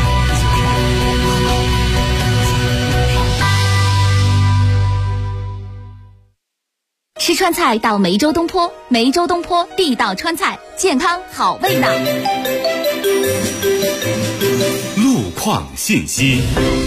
吃川菜到梅州东坡，梅州东坡地道川菜，健康好味道。 路况信息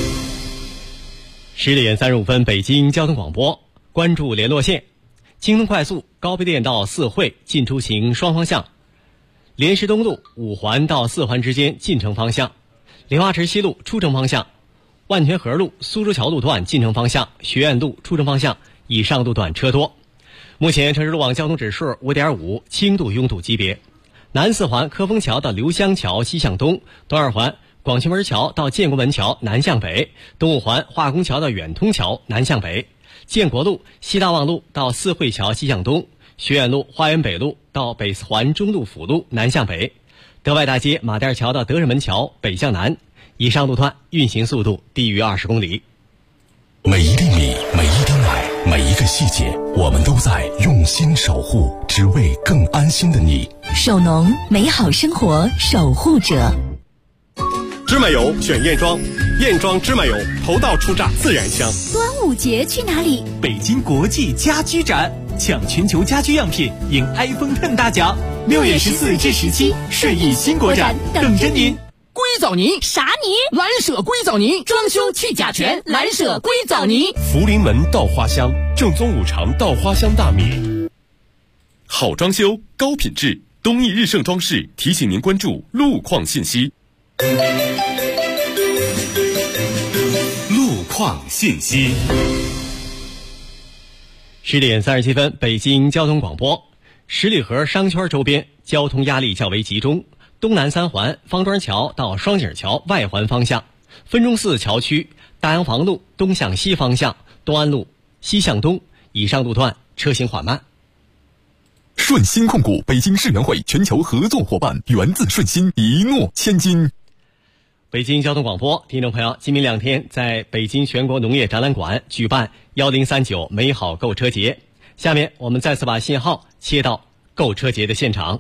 10点35分，北京交通广播，关注联络线。京东快速高碑店到四惠进出行双方向，莲石东路5环到4环之间进城方向，莲花池西路出城方向，万泉河路苏州桥路段进城方向，学院路出城方向以上路段车多。目前城市路网交通指数 5.5， 轻度拥堵级别。南4环科丰桥到刘湘桥西向东，东2环广渠门桥到建国门桥南向北，东5环化工桥到远通桥南向北，建国路西大望路到四惠桥西向东，学院路花园北路到北4环中路辅路南向北，德外大街马甸桥到德胜门桥北向南，以上路段运行速度低于20公里。 每一粒米，每一滴奶，每一个细节，我们都在用心守护，只为更安心的你。 手农，美好生活守护者。 芝麻油选燕庄，燕庄芝麻油头道出榨，自然香。 端午节去哪里？ 北京国际家居展，抢全球家居样品，赢 iPhone X 大奖。6月14至17，顺义新国展等着您。 硅藻泥啥泥？ 蓝舍硅藻泥，装修去甲醛，蓝舍硅藻泥。 福临门稻花香，正宗5常稻花香大米。好装修，高品质，东义日盛装饰提醒您关注路况信息。 路况信息。 10点37分，北京交通广播。十里河商圈周边交通压力较为集中，东南3环方庄桥到双井桥外环方向，分钟寺桥区大洋房路东向西方向，东安路西向东，以上路段车行缓慢。 顺鑫控股北京世园会全球合作伙伴，源自顺鑫，一诺千金。 北京交通广播，听众朋友，今明2天在北京全国农业展览馆举办1039美好购车节。下面我们再次把信号切到购车节的现场。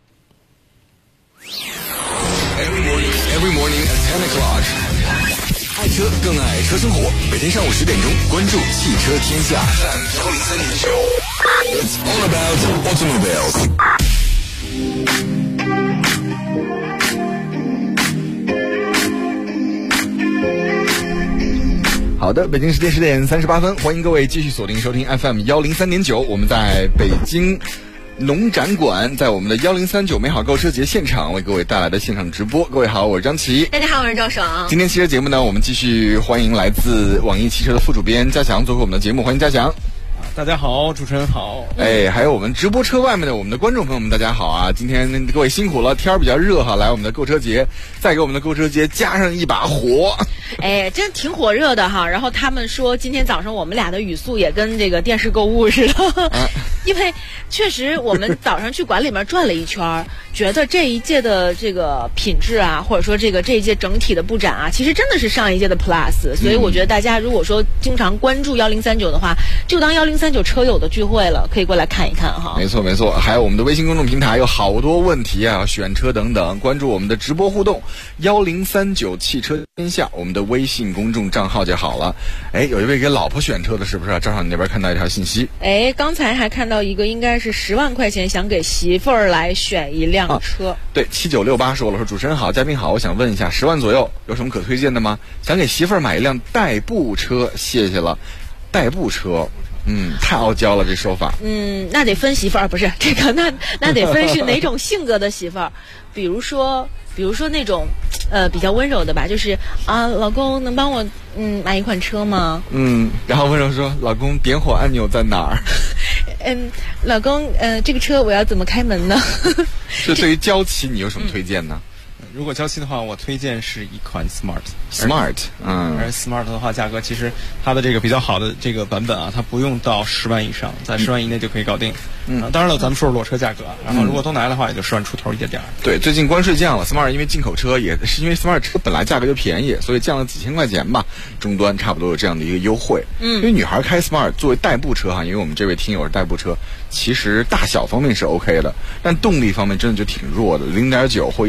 Every morning at 10 o'clock， 爱车更爱车生活。每天上午10点钟，关注汽车天下。It's all about automobiles。 好的，北京时间10点38分，欢迎各位继续锁定收听 FM 103.9，我们在北京农展馆，在我们的1039美好购车节现场为各位带来的现场直播。各位好，我是张琪。 大家好，我是赵爽。 今天汽车节目呢，我们继续欢迎来自网易汽车的副主编嘉祥做客我们的节目，欢迎嘉祥。 大家好，主持人好。 哎，还有我们直播车外面的我们的观众朋友们，大家好啊！今天各位辛苦了，天儿比较热哈，来我们的购车节，再给我们的购车节加上一把火。 哎，真挺火热的哈。然后他们说，今天早上我们俩的语速也跟这个电视购物似的，因为确实我们早上去馆里面转了一圈，觉得这一届的这个品质啊，或者说这一届整体的布展啊，其实真的是上一届的 Plus。所以我觉得大家如果说经常关注1039的话，就当1039车友的聚会了，可以过来看一看哈。 没错没错，还有我们的微信公众平台有好多问题啊，选车等等，关注我们的直播互动1039汽车天下，我们的微信公众账号就好了。哎，有一位给老婆选车的，是不是？正好你那边看到一条信息。 哎，刚才还看到一个，应该是10万块钱想给媳妇儿来选一辆车。 对，7968说了，说主持人好，嘉宾好，我想问一下，10万左右有什么可推荐的吗？想给媳妇儿买一辆代步车，谢谢了。代步车，太傲娇了这说法。 那得分媳妇儿，不是这个，那得分是哪种性格的媳妇儿。比如说那种比较温柔的吧，就是啊，老公能帮我买一款车吗？ 然后温柔说，老公点火按钮在哪儿？ 老公这个车我要怎么开门呢？ 这对于娇妻你有什么推荐呢？ 如果娇妻的话，我推荐是一款 Smart， 而 Smart 的话，价格其实它的这个比较好的这个版本啊，它不用到10万以上，在10万以内就可以搞定。当然了，咱们说说裸车价格，然后如果都拿的话，也就10万出头一点点。 对，最近关税降了 ，Smart 因为进口车也是因为 Smart 车本来价格就便宜，所以降了几千块钱吧，终端差不多有这样的一个优惠。因为女孩开 Smart 作为代步车哈，因为我们这位听友是代步车，其实大小方面是 OK 的，但动力方面真的就挺弱的，0.9或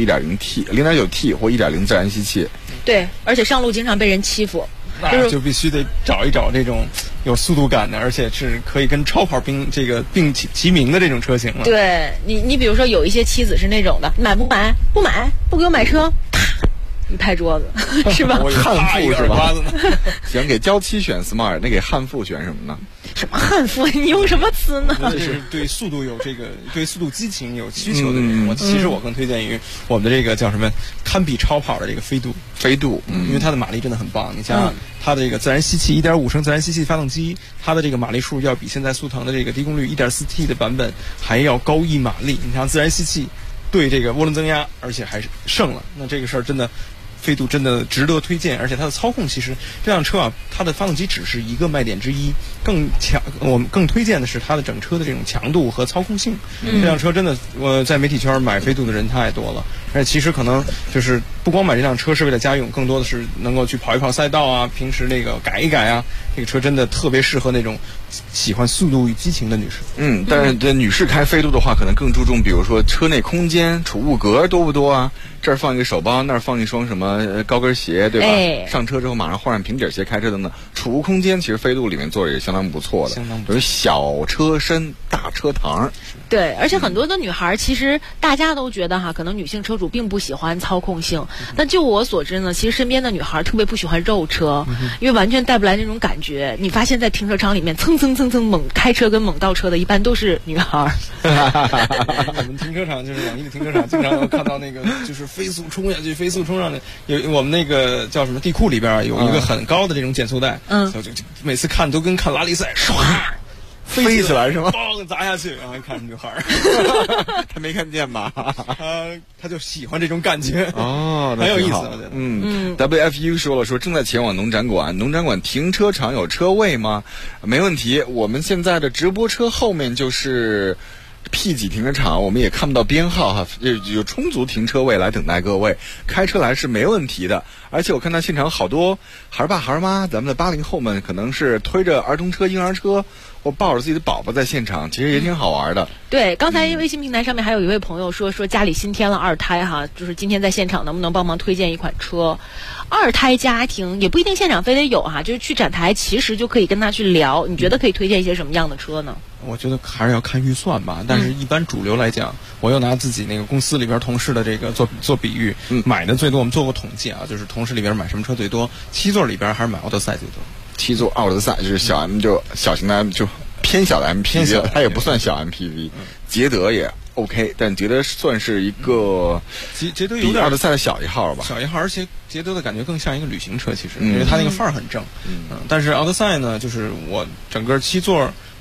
1.0T 或 1.0自然吸气。 对，而且上路经常被人欺负。 那就必须得找一找这种有速度感的，而且是可以跟超跑并齐名的这种车型了。 对你比如说有一些妻子是那种的，买不买？不买，不给我买车，一拍桌子，是吧？ 悍妇是吧？行，给娇妻选 Smart， 那给悍妇选什么呢？ 什么悍妇？你用什么词呢？ 这是对速度有对速度激情有需求的人。其实我更推荐于我们的这个叫什么，堪比超跑的这个飞度，因为它的马力真的很棒。你像它的这个自然吸气1.5升自然吸气发动机，它的这个马力数要比现在速腾的这个低功率 1.4T 的版本还要高1马力。你像自然吸气对这个涡轮增压，而且还是胜了。那这个事儿真的。飞度真的值得推荐，而且它的操控其实这辆车啊，它的发动机只是一个卖点之一，我们更推荐的是它的整车的这种强度和操控性。这辆车真的，我在媒体圈买飞度的人太多了，而且其实可能就是不光买这辆车是为了家用，更多的是能够去跑一跑赛道啊，平时那个改一改啊，这个车真的特别适合那种喜欢速度与激情的女士。 但是这女士开飞度的话，可能更注重，比如说车内空间、储物格多不多啊？这儿放一个手包，那儿放一双什么高跟鞋，对吧？上车之后马上换上平底鞋开车等等，储物空间其实飞度里面做的也相当不错的，有小车身大车堂。 对，而且很多的女孩其实大家都觉得哈，可能女性车主并不喜欢操控性，但就我所知呢，其实身边的女孩特别不喜欢肉车，因为完全带不来那种感觉。你发现在停车场里面蹭猛开车跟猛倒车的，一般都是女孩。 我们停车场就是网易的停车场，经常能看到那个就是飞速冲下去，飞速冲上去。有我们那个叫什么地库里边有一个很高的这种减速带，就每次看都跟看拉力赛，唰飞起来是吗？ 嘣砸下去，然后一看女孩， 他没看见吧？ 他就喜欢这种感觉很有意思，我觉得。 WFU 说了，说正在前往农展馆停车场有车位吗？没问题，我们现在的直播车后面就是P 几停车场，我们也看不到编号哈，有充足停车位来等待各位，开车来是没问题的。而且我看到现场好多孩儿爸孩儿妈，咱们的80后们可能是推着儿童车、婴儿车，或抱着自己的宝宝在现场，其实也挺好玩的。 对，刚才微信平台上面还有一位朋友说家里新添了2胎哈，就是今天在现场能不能帮忙推荐一款车？2胎家庭也不一定现场非得有哈，就是去展台其实就可以跟他去聊。你觉得可以推荐一些什么样的车呢？ 我觉得还是要看预算吧，但是一般主流来讲，我又拿自己那个公司里边同事的这个做比喻，买的最多，我们做过统计啊，就是同事里边买什么车最多，7座里边还是买奥德赛最多。 7座奥德赛就是小 M， 就小型的 M， 就偏小的 MPV， 它也不算小 MPV。捷德也 OK， 但捷德算是一个捷德有点比奥德赛的小一号吧， 小一号，而且捷德的感觉更像一个旅行车，其实因为它那个范儿很正。但是奥德赛呢，就是我整个7座。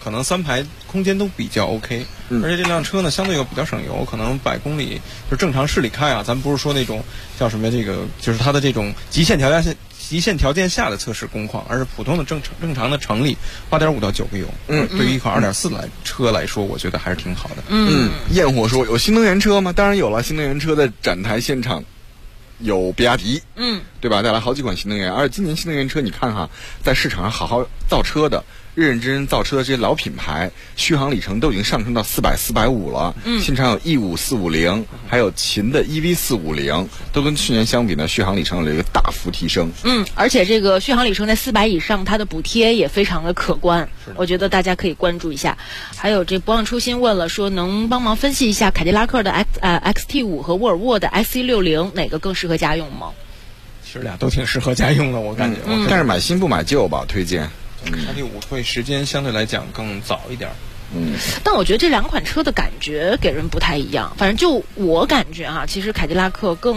可能3排空间都比较 OK，而且这辆车呢相对又比较省油，可能100公里就正常市里开啊，咱不是说那种叫什么这个，就是它的这种极限条件下的测试工况，而是普通的正常的城里8.5到9个油。对于一款2.4车来说，我觉得还是挺好的。 焰火说有新能源车吗？当然有了，新能源车的展台现场有比亚迪，对吧？带来好几款新能源，而且今年新能源车你看哈，在市场上好好造车的、认认真真造车的这些老品牌，续航里程都已经上升到400、450了。现场有 E5450，还有秦的 EV450，都跟去年相比呢，续航里程有一个大幅提升。 而且这个续航里程在400以上，它的补贴也非常的可观，我觉得大家可以关注一下。还有这不忘初心问了，说能帮忙分析一下凯迪拉克的XT5和沃尔沃的 XC60哪个更适合家用吗？ 其实俩都挺适合家用的，我感觉。 但是买新不买旧吧，推荐。 XT5会时间相对来讲更早一点。 但我觉得这两款车的感觉给人不太一样。反正就我感觉哈，其实凯迪拉克更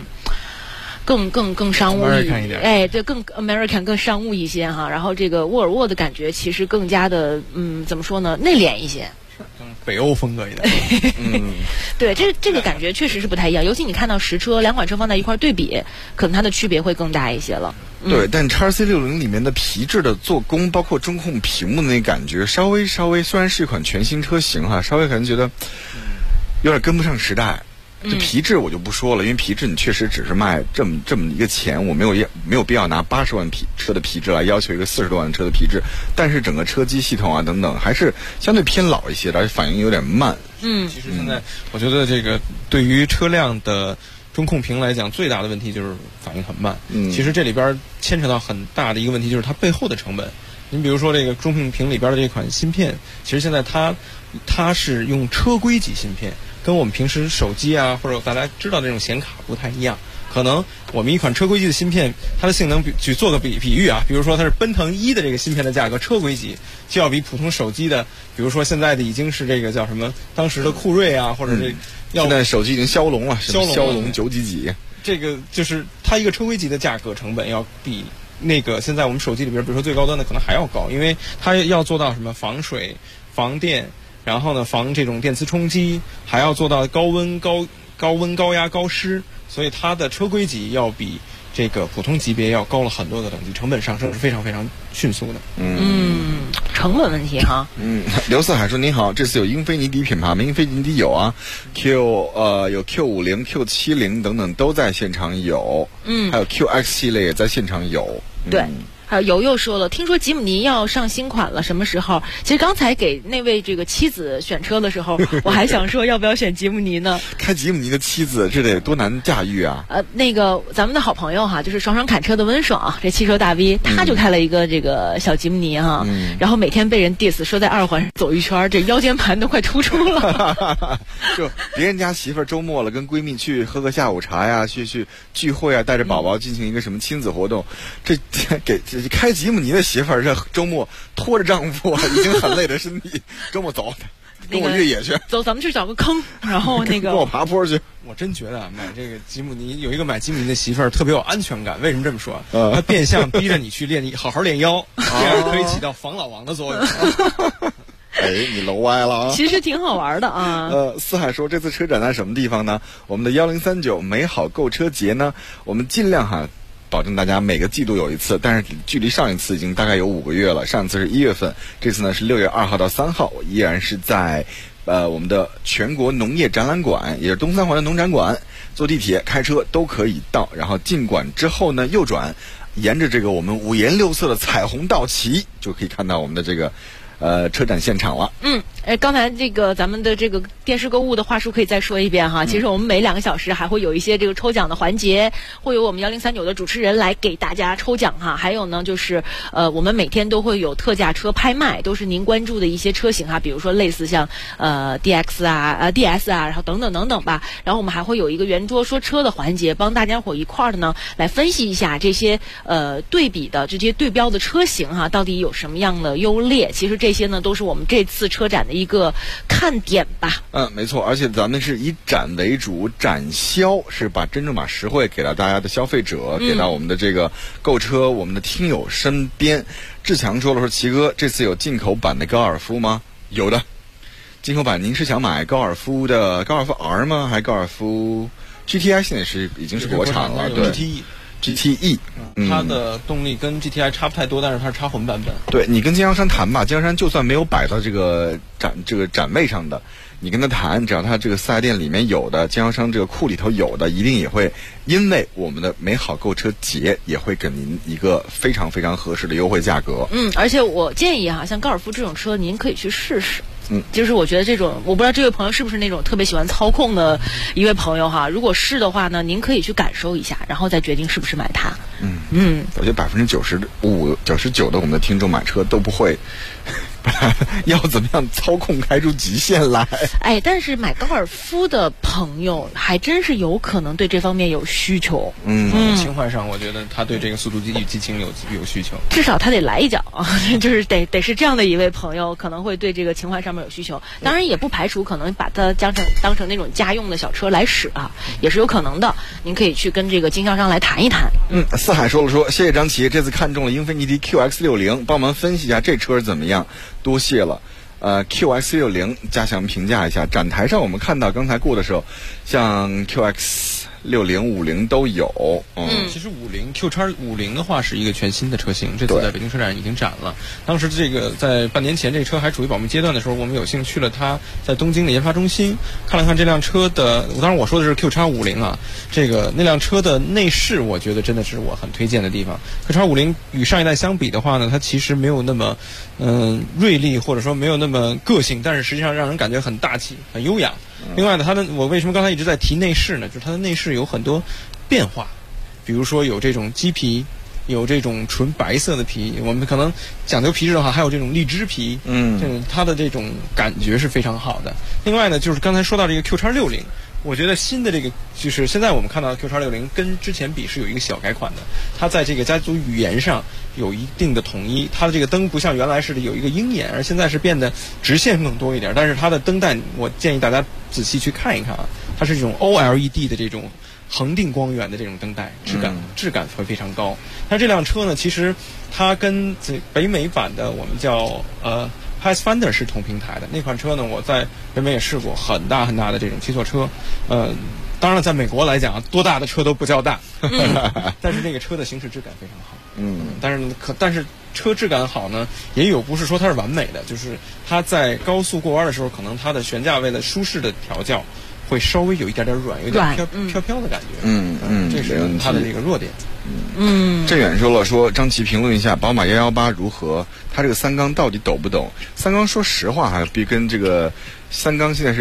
商务一点，哎，对，更 American 更商务一些哈。然后这个沃尔沃的感觉其实更加的怎么说呢，内敛一些。 北欧风格一点。 对，这个感觉确实是不太一样。尤其你看到实车，两款车放在一块对比，可能它的区别会更大一些了。 对，但 XC60 里面的皮质的做工，包括中控屏幕的那感觉，稍微，虽然是一款全新车型哈，稍微可能觉得有点跟不上时代。这皮质我就不说了，因为皮质你确实只是卖这么一个钱，我没有必要拿80万车的皮质来要求一个40多万车的皮质。但是整个车机系统啊等等，还是相对偏老一些的，而且反应有点慢。 其实现在我觉得这个对于车辆的中控屏来讲，最大的问题就是反应很慢。其实这里边牵扯到很大的一个问题，就是它背后的成本。你比如说这个中控屏里边的这款芯片，其实现在它是用车规级芯片。跟我们平时手机啊，或者大家知道这种显卡不太一样。可能我们一款车规级的芯片，它的性能去做个比喻啊，比如说它是奔腾1的这个芯片的价格，车规级就要比普通手机的，比如说现在的已经是这个叫什么，当时的酷睿啊，或者这现在手机已经骁龙了，骁龙9几几， 这个就是它一个车规级的价格成本要比那个现在我们手机里边，比如说最高端的可能还要高，因为它要做到什么防水、防电。然后呢，防这种电磁冲击，还要做到高温、高压、高湿，所以它的车规级要比这个普通级别要高了很多的等级，成本上升是非常非常迅速的。 成本问题哈。 刘四海说您好，这次有英菲尼迪品牌吗？英菲尼迪有啊，有 Q50、Q70等等都在现场有，还有 QX 系列也在现场有。 对。还有游游说了，听说吉姆尼要上新款了，什么时候？其实刚才给那位这个妻子选车的时候，我还想说要不要选吉姆尼呢？ 开吉姆尼的妻子，这得多难驾驭啊！ 那个咱们的好朋友哈，就是爽砍车的温爽，这汽车大 V， 他就开了一个这个小吉姆尼哈，然后每天被人 diss 说在2环走一圈，这腰间盘都快突出了。 就别人家媳妇儿周末了，跟闺蜜去喝个下午茶呀，去聚会啊，带着宝宝进行一个什么亲子活动，这开吉姆尼的媳妇儿，这周末拖着丈夫已经很累的身体，周末走，跟我越野去， 走，咱们去找个坑，然后那个跟我爬坡去。 我真觉得买这个吉姆尼有一个买吉姆尼的媳妇儿特别有安全感。为什么这么说？他变相逼着你去好好练腰，这样可以起到防老王的作用。 哎，你楼歪了啊！ 其实挺好玩的啊。 四海说这次车展在什么地方呢？我们的1039美好购车节呢，我们尽量保证大家每个季度有一次，但是距离上一次已经大概有5个月了。上一次是1月份，这次呢是6月2号到3号，我依然是在我们的全国农业展览馆，也是东3环的农展馆，坐地铁、开车都可以到。然后进馆之后呢，右转，沿着这个我们5颜6色的彩虹道旗，就可以看到我们的这个车展现场了。 刚才这个咱们的这个电视购物的话术可以再说一遍哈。其实我们每2个小时还会有一些这个抽奖的环节，会有我们1039的主持人来给大家抽奖哈。还有呢，就是我们每天都会有特价车拍卖，都是您关注的一些车型哈，比如说类似像DX 啊、DS 啊，然后等等等等吧。然后我们还会有一个圆桌说车的环节，帮大家伙一块儿的呢来分析一下这些对比的这些对标的车型哈，到底有什么样的优劣。其实这些呢都是我们这次车展的一个看点吧。 没错，而且咱们是以展为主，展销是把真正把实惠给到大家的消费者，给到我们的这个购车我们的听友身边。志强说了，说齐哥这次有进口版的高尔夫吗？有的，进口版您是想买高尔夫 R 吗？还是高尔夫 GTI？ 现在已经是国产了，对。GTE， 它的动力跟 GTI 差不太多，但是它是插混版本。 对，你跟经销商谈吧，经销商就算没有摆到这个展位上的，你跟他谈，只要他这个4S店里面有的，经销商这个库里头有的，一定也会因为我们的美好购车节也会给您一个非常非常合适的优惠价格。 而且我建议像高尔夫这种车，您可以去试试。就是我觉得这种，我不知道这位朋友是不是那种特别喜欢操控的一位朋友哈。如果是的话呢，您可以去感受一下，然后再决定是不是买它。 我觉得95%、99%的我们的听众买车都不会要怎么样操控开出极限来。 但是买高尔夫的朋友还真是有可能对这方面有需求。 情怀上，我觉得他对这个速度与激情有需求， 至少他得来一脚啊，就是得是这样的一位朋友，可能会对这个情怀上面有需求。当然也不排除可能把它当成那种家用的小车来使啊，也是有可能的。您可以去跟这个经销商来谈一谈。 四海说了，说谢谢张琪，这次看中了英菲尼迪 QX60， 帮忙分析一下这车怎么样，多谢了。QX60 加强评价一下。展台上我们看到刚才过的时候，像 QX60、50都有。 其实Q50的话是一个全新的车型，这次在北京车展已经展了。当时这个在半年前这车还处于保密阶段的时候，我们有幸去了它在东京的研发中心，看了看这辆车的。当然我说的是 QX50啊，那辆车的内饰，我觉得真的是我很推荐的地方。QX50与上一代相比的话呢，它其实没有那么锐利，或者说没有那么个性，但是实际上让人感觉很大气、很优雅。另外呢，我为什么刚才一直在提内饰呢？就是它的内饰有很多变化，比如说有这种麂皮，有这种纯白色的皮，我们可能讲究皮质的话，还有这种荔枝皮，它的这种感觉是非常好的。另外呢，就是刚才说到这个 QX60。我觉得新的这个就是现在我们看到的 QX60跟之前比是有一个小改款的，它在这个家族语言上有一定的统一，它的这个灯不像原来似的有一个鹰眼，而现在是变得直线更多一点，但是它的灯带我建议大家仔细去看一看啊，它是这种 OLED 的这种恒定光源的这种灯带，质感会非常高。但这辆车呢，其实它跟北美版的我们叫Pathfinder 是同平台的那款车呢，我在北美也试过，很大很大的这种七座车。当然了，在美国来讲，多大的车都不叫大，但是这个车的行驶质感非常好。但是车质感好呢，也有不是说它是完美的，就是它在高速过弯的时候，可能它的悬架为了舒适的调教，会稍微有一点点软，有点飘的感觉。这是它的这个弱点。 郑远说了，说张琪评论一下宝马118如何？它这个三缸到底抖不抖？三缸说实话哈，跟这个三缸现在是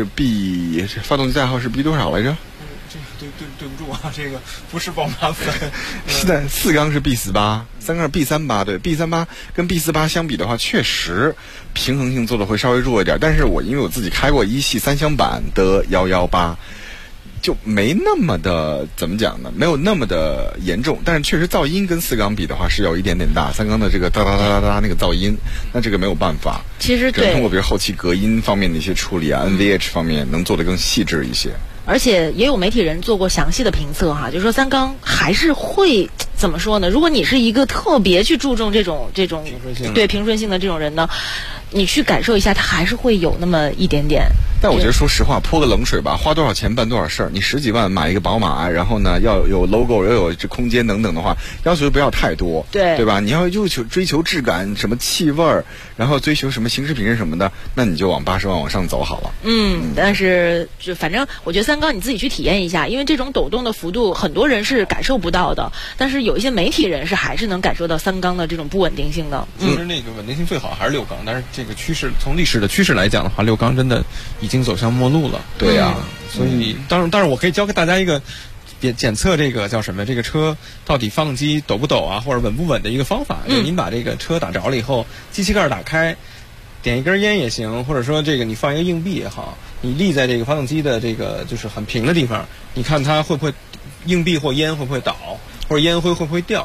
B 发动机代号是 B 多少来着？ 对不住啊，这个不是宝马粉。 现在四缸是 B48，三缸是 B38，对 B38跟 B48相比的话，确实平衡性做的会稍微弱一点。但是因为我自己开过一系3厢版的118。就没那么的怎么讲呢？没有那么的严重，但是确实噪音跟四缸比的话是有一点点大。三缸的这个哒哒哒哒哒那个噪音，那这个没有办法。 其实对， 通过比如后期隔音方面的一些处理啊，NVH 方面能做得更细致一些。 而且也有媒体人做过详细的评测哈，就说三缸还是会怎么说呢？如果你是一个特别去注重这种平顺性的这种人呢，你去感受一下，它还是会有那么一点点。 但我觉得说实话，泼个冷水吧，花多少钱办多少事儿。你10几万买一个宝马，然后呢要有 logo， 要有这空间等等的话，要求不要太多，对吧？你要追求质感，什么气味儿，然后追求什么行驶品质什么的，那你就往80万往上走好了。 但是就反正我觉得三缸你自己去体验一下，因为这种抖动的幅度很多人是感受不到的，但是有一些媒体人还是能感受到三缸的这种不稳定性的。 其实那个稳定性最好还是6缸，但是这个趋势从历史的趋势来讲的话，6缸真的已经走向末路了。 对呀， 所以当然我可以教给大家一个检测这个叫什么，这个车到底发动机抖不抖啊，或者稳不稳的一个方法。您把这个车打着了以后，机器盖打开，点一根烟也行，或者说这个你放一个硬币也好，你立在这个发动机的这个就是很平的地方，你看它会不会硬币或烟会不会倒，或者烟灰会不会掉。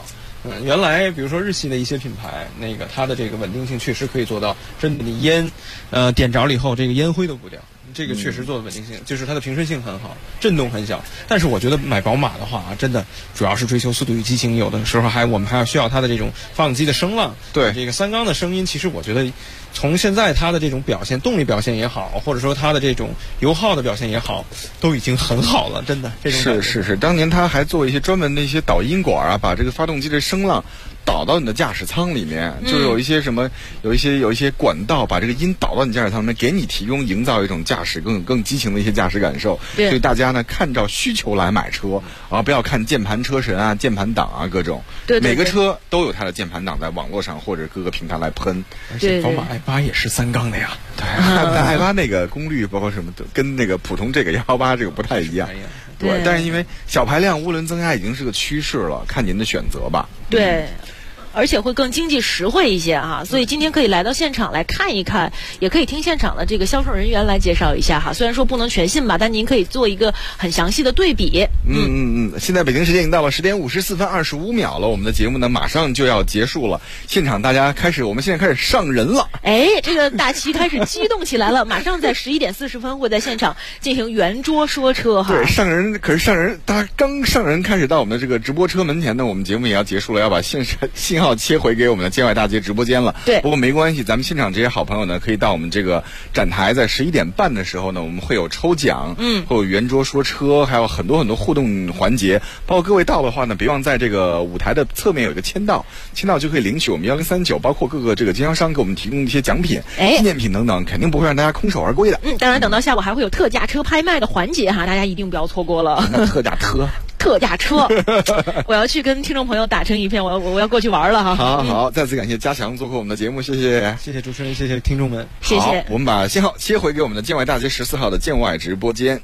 原来比如说日系的一些品牌，那个它的这个稳定性确实可以做到，真的你烟，点着了以后，这个烟灰都不掉。这个确实做的稳定性，就是它的平顺性很好，震动很小。但是我觉得买宝马的话啊，真的主要是追求速度与激情，有的时候我们还要需要它的这种发动机的声浪。 对， 这个三缸的声音，其实我觉得从现在它的这种表现，动力表现也好，或者说它的这种油耗的表现也好，都已经很好了，真的。这种是，当年他还做一些专门的一些导音管啊，把这个发动机的声浪导到你的驾驶舱里面，就有一些什么，有一些管道把这个音导到你驾驶舱里面，给你提供营造一种驾驶更激情的一些驾驶感受。 对， 所以大家呢看照需求来买车啊，不要看键盘车神啊、键盘党啊各种。 对， 每个车都有它的键盘党在网络上或者各个平台来喷。 而且宝马i8也是三缸的呀。 对，但i8那个功率包括什么的，跟那个普通这个118这个不太一样。对，但是因为小排量涡轮增压已经是个趋势了，看您的选择吧。 对。而且会更经济实惠一些哈，所以今天可以来到现场来看一看，也可以听现场的这个销售人员来介绍一下哈。虽然说不能全信吧，但您可以做一个很详细的对比。 现在北京时间已经到了10点54分25秒了，我们的节目呢马上就要结束了。现场大家我们现在开始上人了。 这个大旗开始激动起来了，马上在11点40分会在现场进行圆桌说车哈。 对，上人，可是上人，大家刚上人开始到我们的这个直播车门前呢，我们节目也要结束了，要把信号切回给我们的建外大街直播间了。 对， 不过没关系，咱们现场这些好朋友呢，可以到我们这个展台，在11点半的时候呢，我们会有抽奖，会有圆桌说车，还有很多互动环节。包括各位到的话呢，别忘在这个舞台的侧面有一个签到就可以领取我们1039，包括各个这个经销商给我们提供一些奖品、纪念品等等，肯定不会让大家空手而归的。 当然等到下午还会有特价车拍卖的环节哈，大家一定不要错过了。 那特价车。 我要去跟听众朋友打成一片，我要过去玩了哈。 好，再次感谢嘉祥做客我们的节目，谢谢主持人，谢谢听众们， 谢谢。 我们把信号切回给我们的建外大街14号的建外直播间。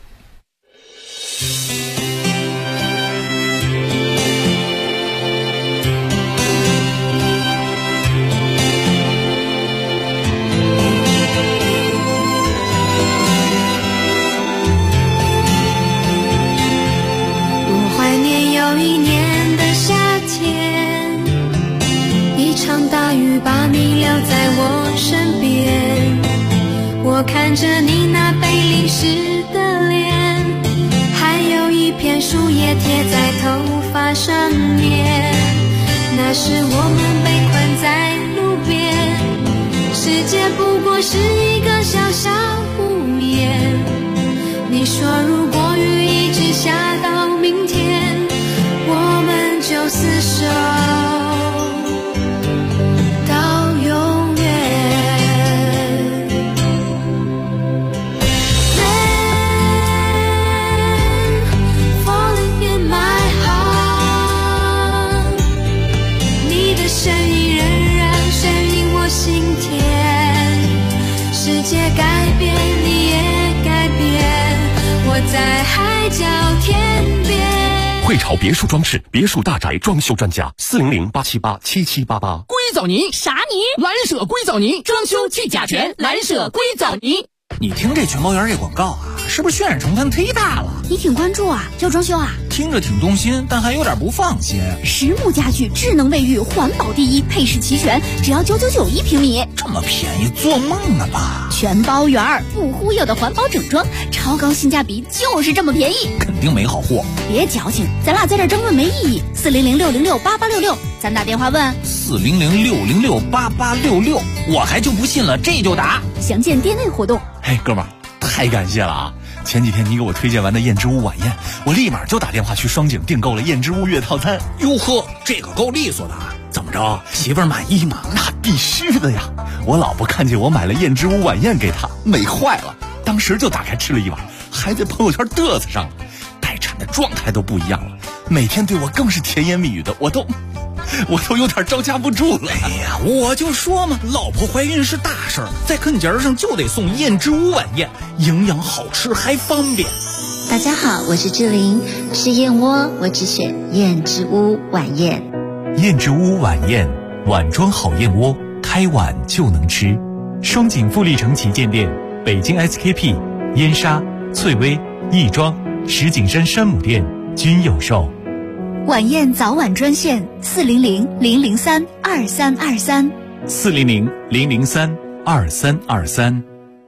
有一年的夏天，一场大雨把你留在我身边，我看着你那被淋湿的脸，还有一片树叶贴在头发上面，那时我们被困在路边，世界不过是一个小小屋檐，你说如果雨一直下到明天，我们就厮守到永远。Rain falling in my heart， 你的声音仍然声音我心田，世界改变你也改变，我在海角天边。 汇潮别墅装饰，别墅大宅装修专家，400-878-7788。 硅藻泥啥泥？ 蓝舍硅藻泥，装修去甲醛，蓝舍硅藻泥。你听这全包园这广告啊，是不是渲染成分忒大了？ 你挺关注啊，要装修啊？ 听着挺动心，但还有点不放心。 实木家具，智能卫浴，环保第一，配饰齐全，只要999一平米。 这么便宜，做梦呢吧？ 全包园不忽悠的环保整装，超高性价比，就是这么便宜。 肯定没好货。 别矫情，咱俩在这争论没意义。400-606-8866，咱打电话问。 400-606-8866，我还就不信了，这就打。 详见店内活动。 嘿，哥们儿，太感谢了啊！前几天你给我推荐完的燕之屋晚宴，我立马就打电话去双井订购了燕之屋月套餐。 哟呵，这个够利索的啊！怎么着，媳妇儿满意吗？ 那必须的呀！我老婆看见我买了燕之屋晚宴给她，美坏了，当时就打开吃了一碗，还在朋友圈嘚瑟上了。待产的状态都不一样了，每天对我更是甜言蜜语的，我都有点招架不住了。 哎呀，我就说嘛，老婆怀孕是大事儿，在坑节上就得送燕之屋晚宴，营养好吃还方便。 大家好，我是志玲，吃燕窝我只选燕之屋晚宴。 燕之屋晚宴，碗装好燕窝，开碗就能吃。双井富力城旗舰店、北京 SKP、燕莎、翠微、亦庄、石景山山姆店均有售。 晚宴早晚专线400-003-2323。 400-003-2323。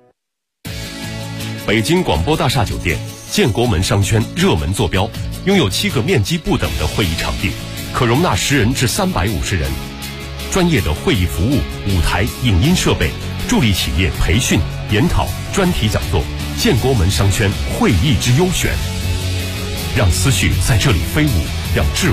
北京广播大厦酒店建国门商圈热门坐标，拥有7个面积不等的会议场地，可容纳10人至350人。专业的会议服务、舞台、影音设备，助力企业培训、研讨、专题讲座。建国门商圈会议之优选，让思绪在这里飞舞，让智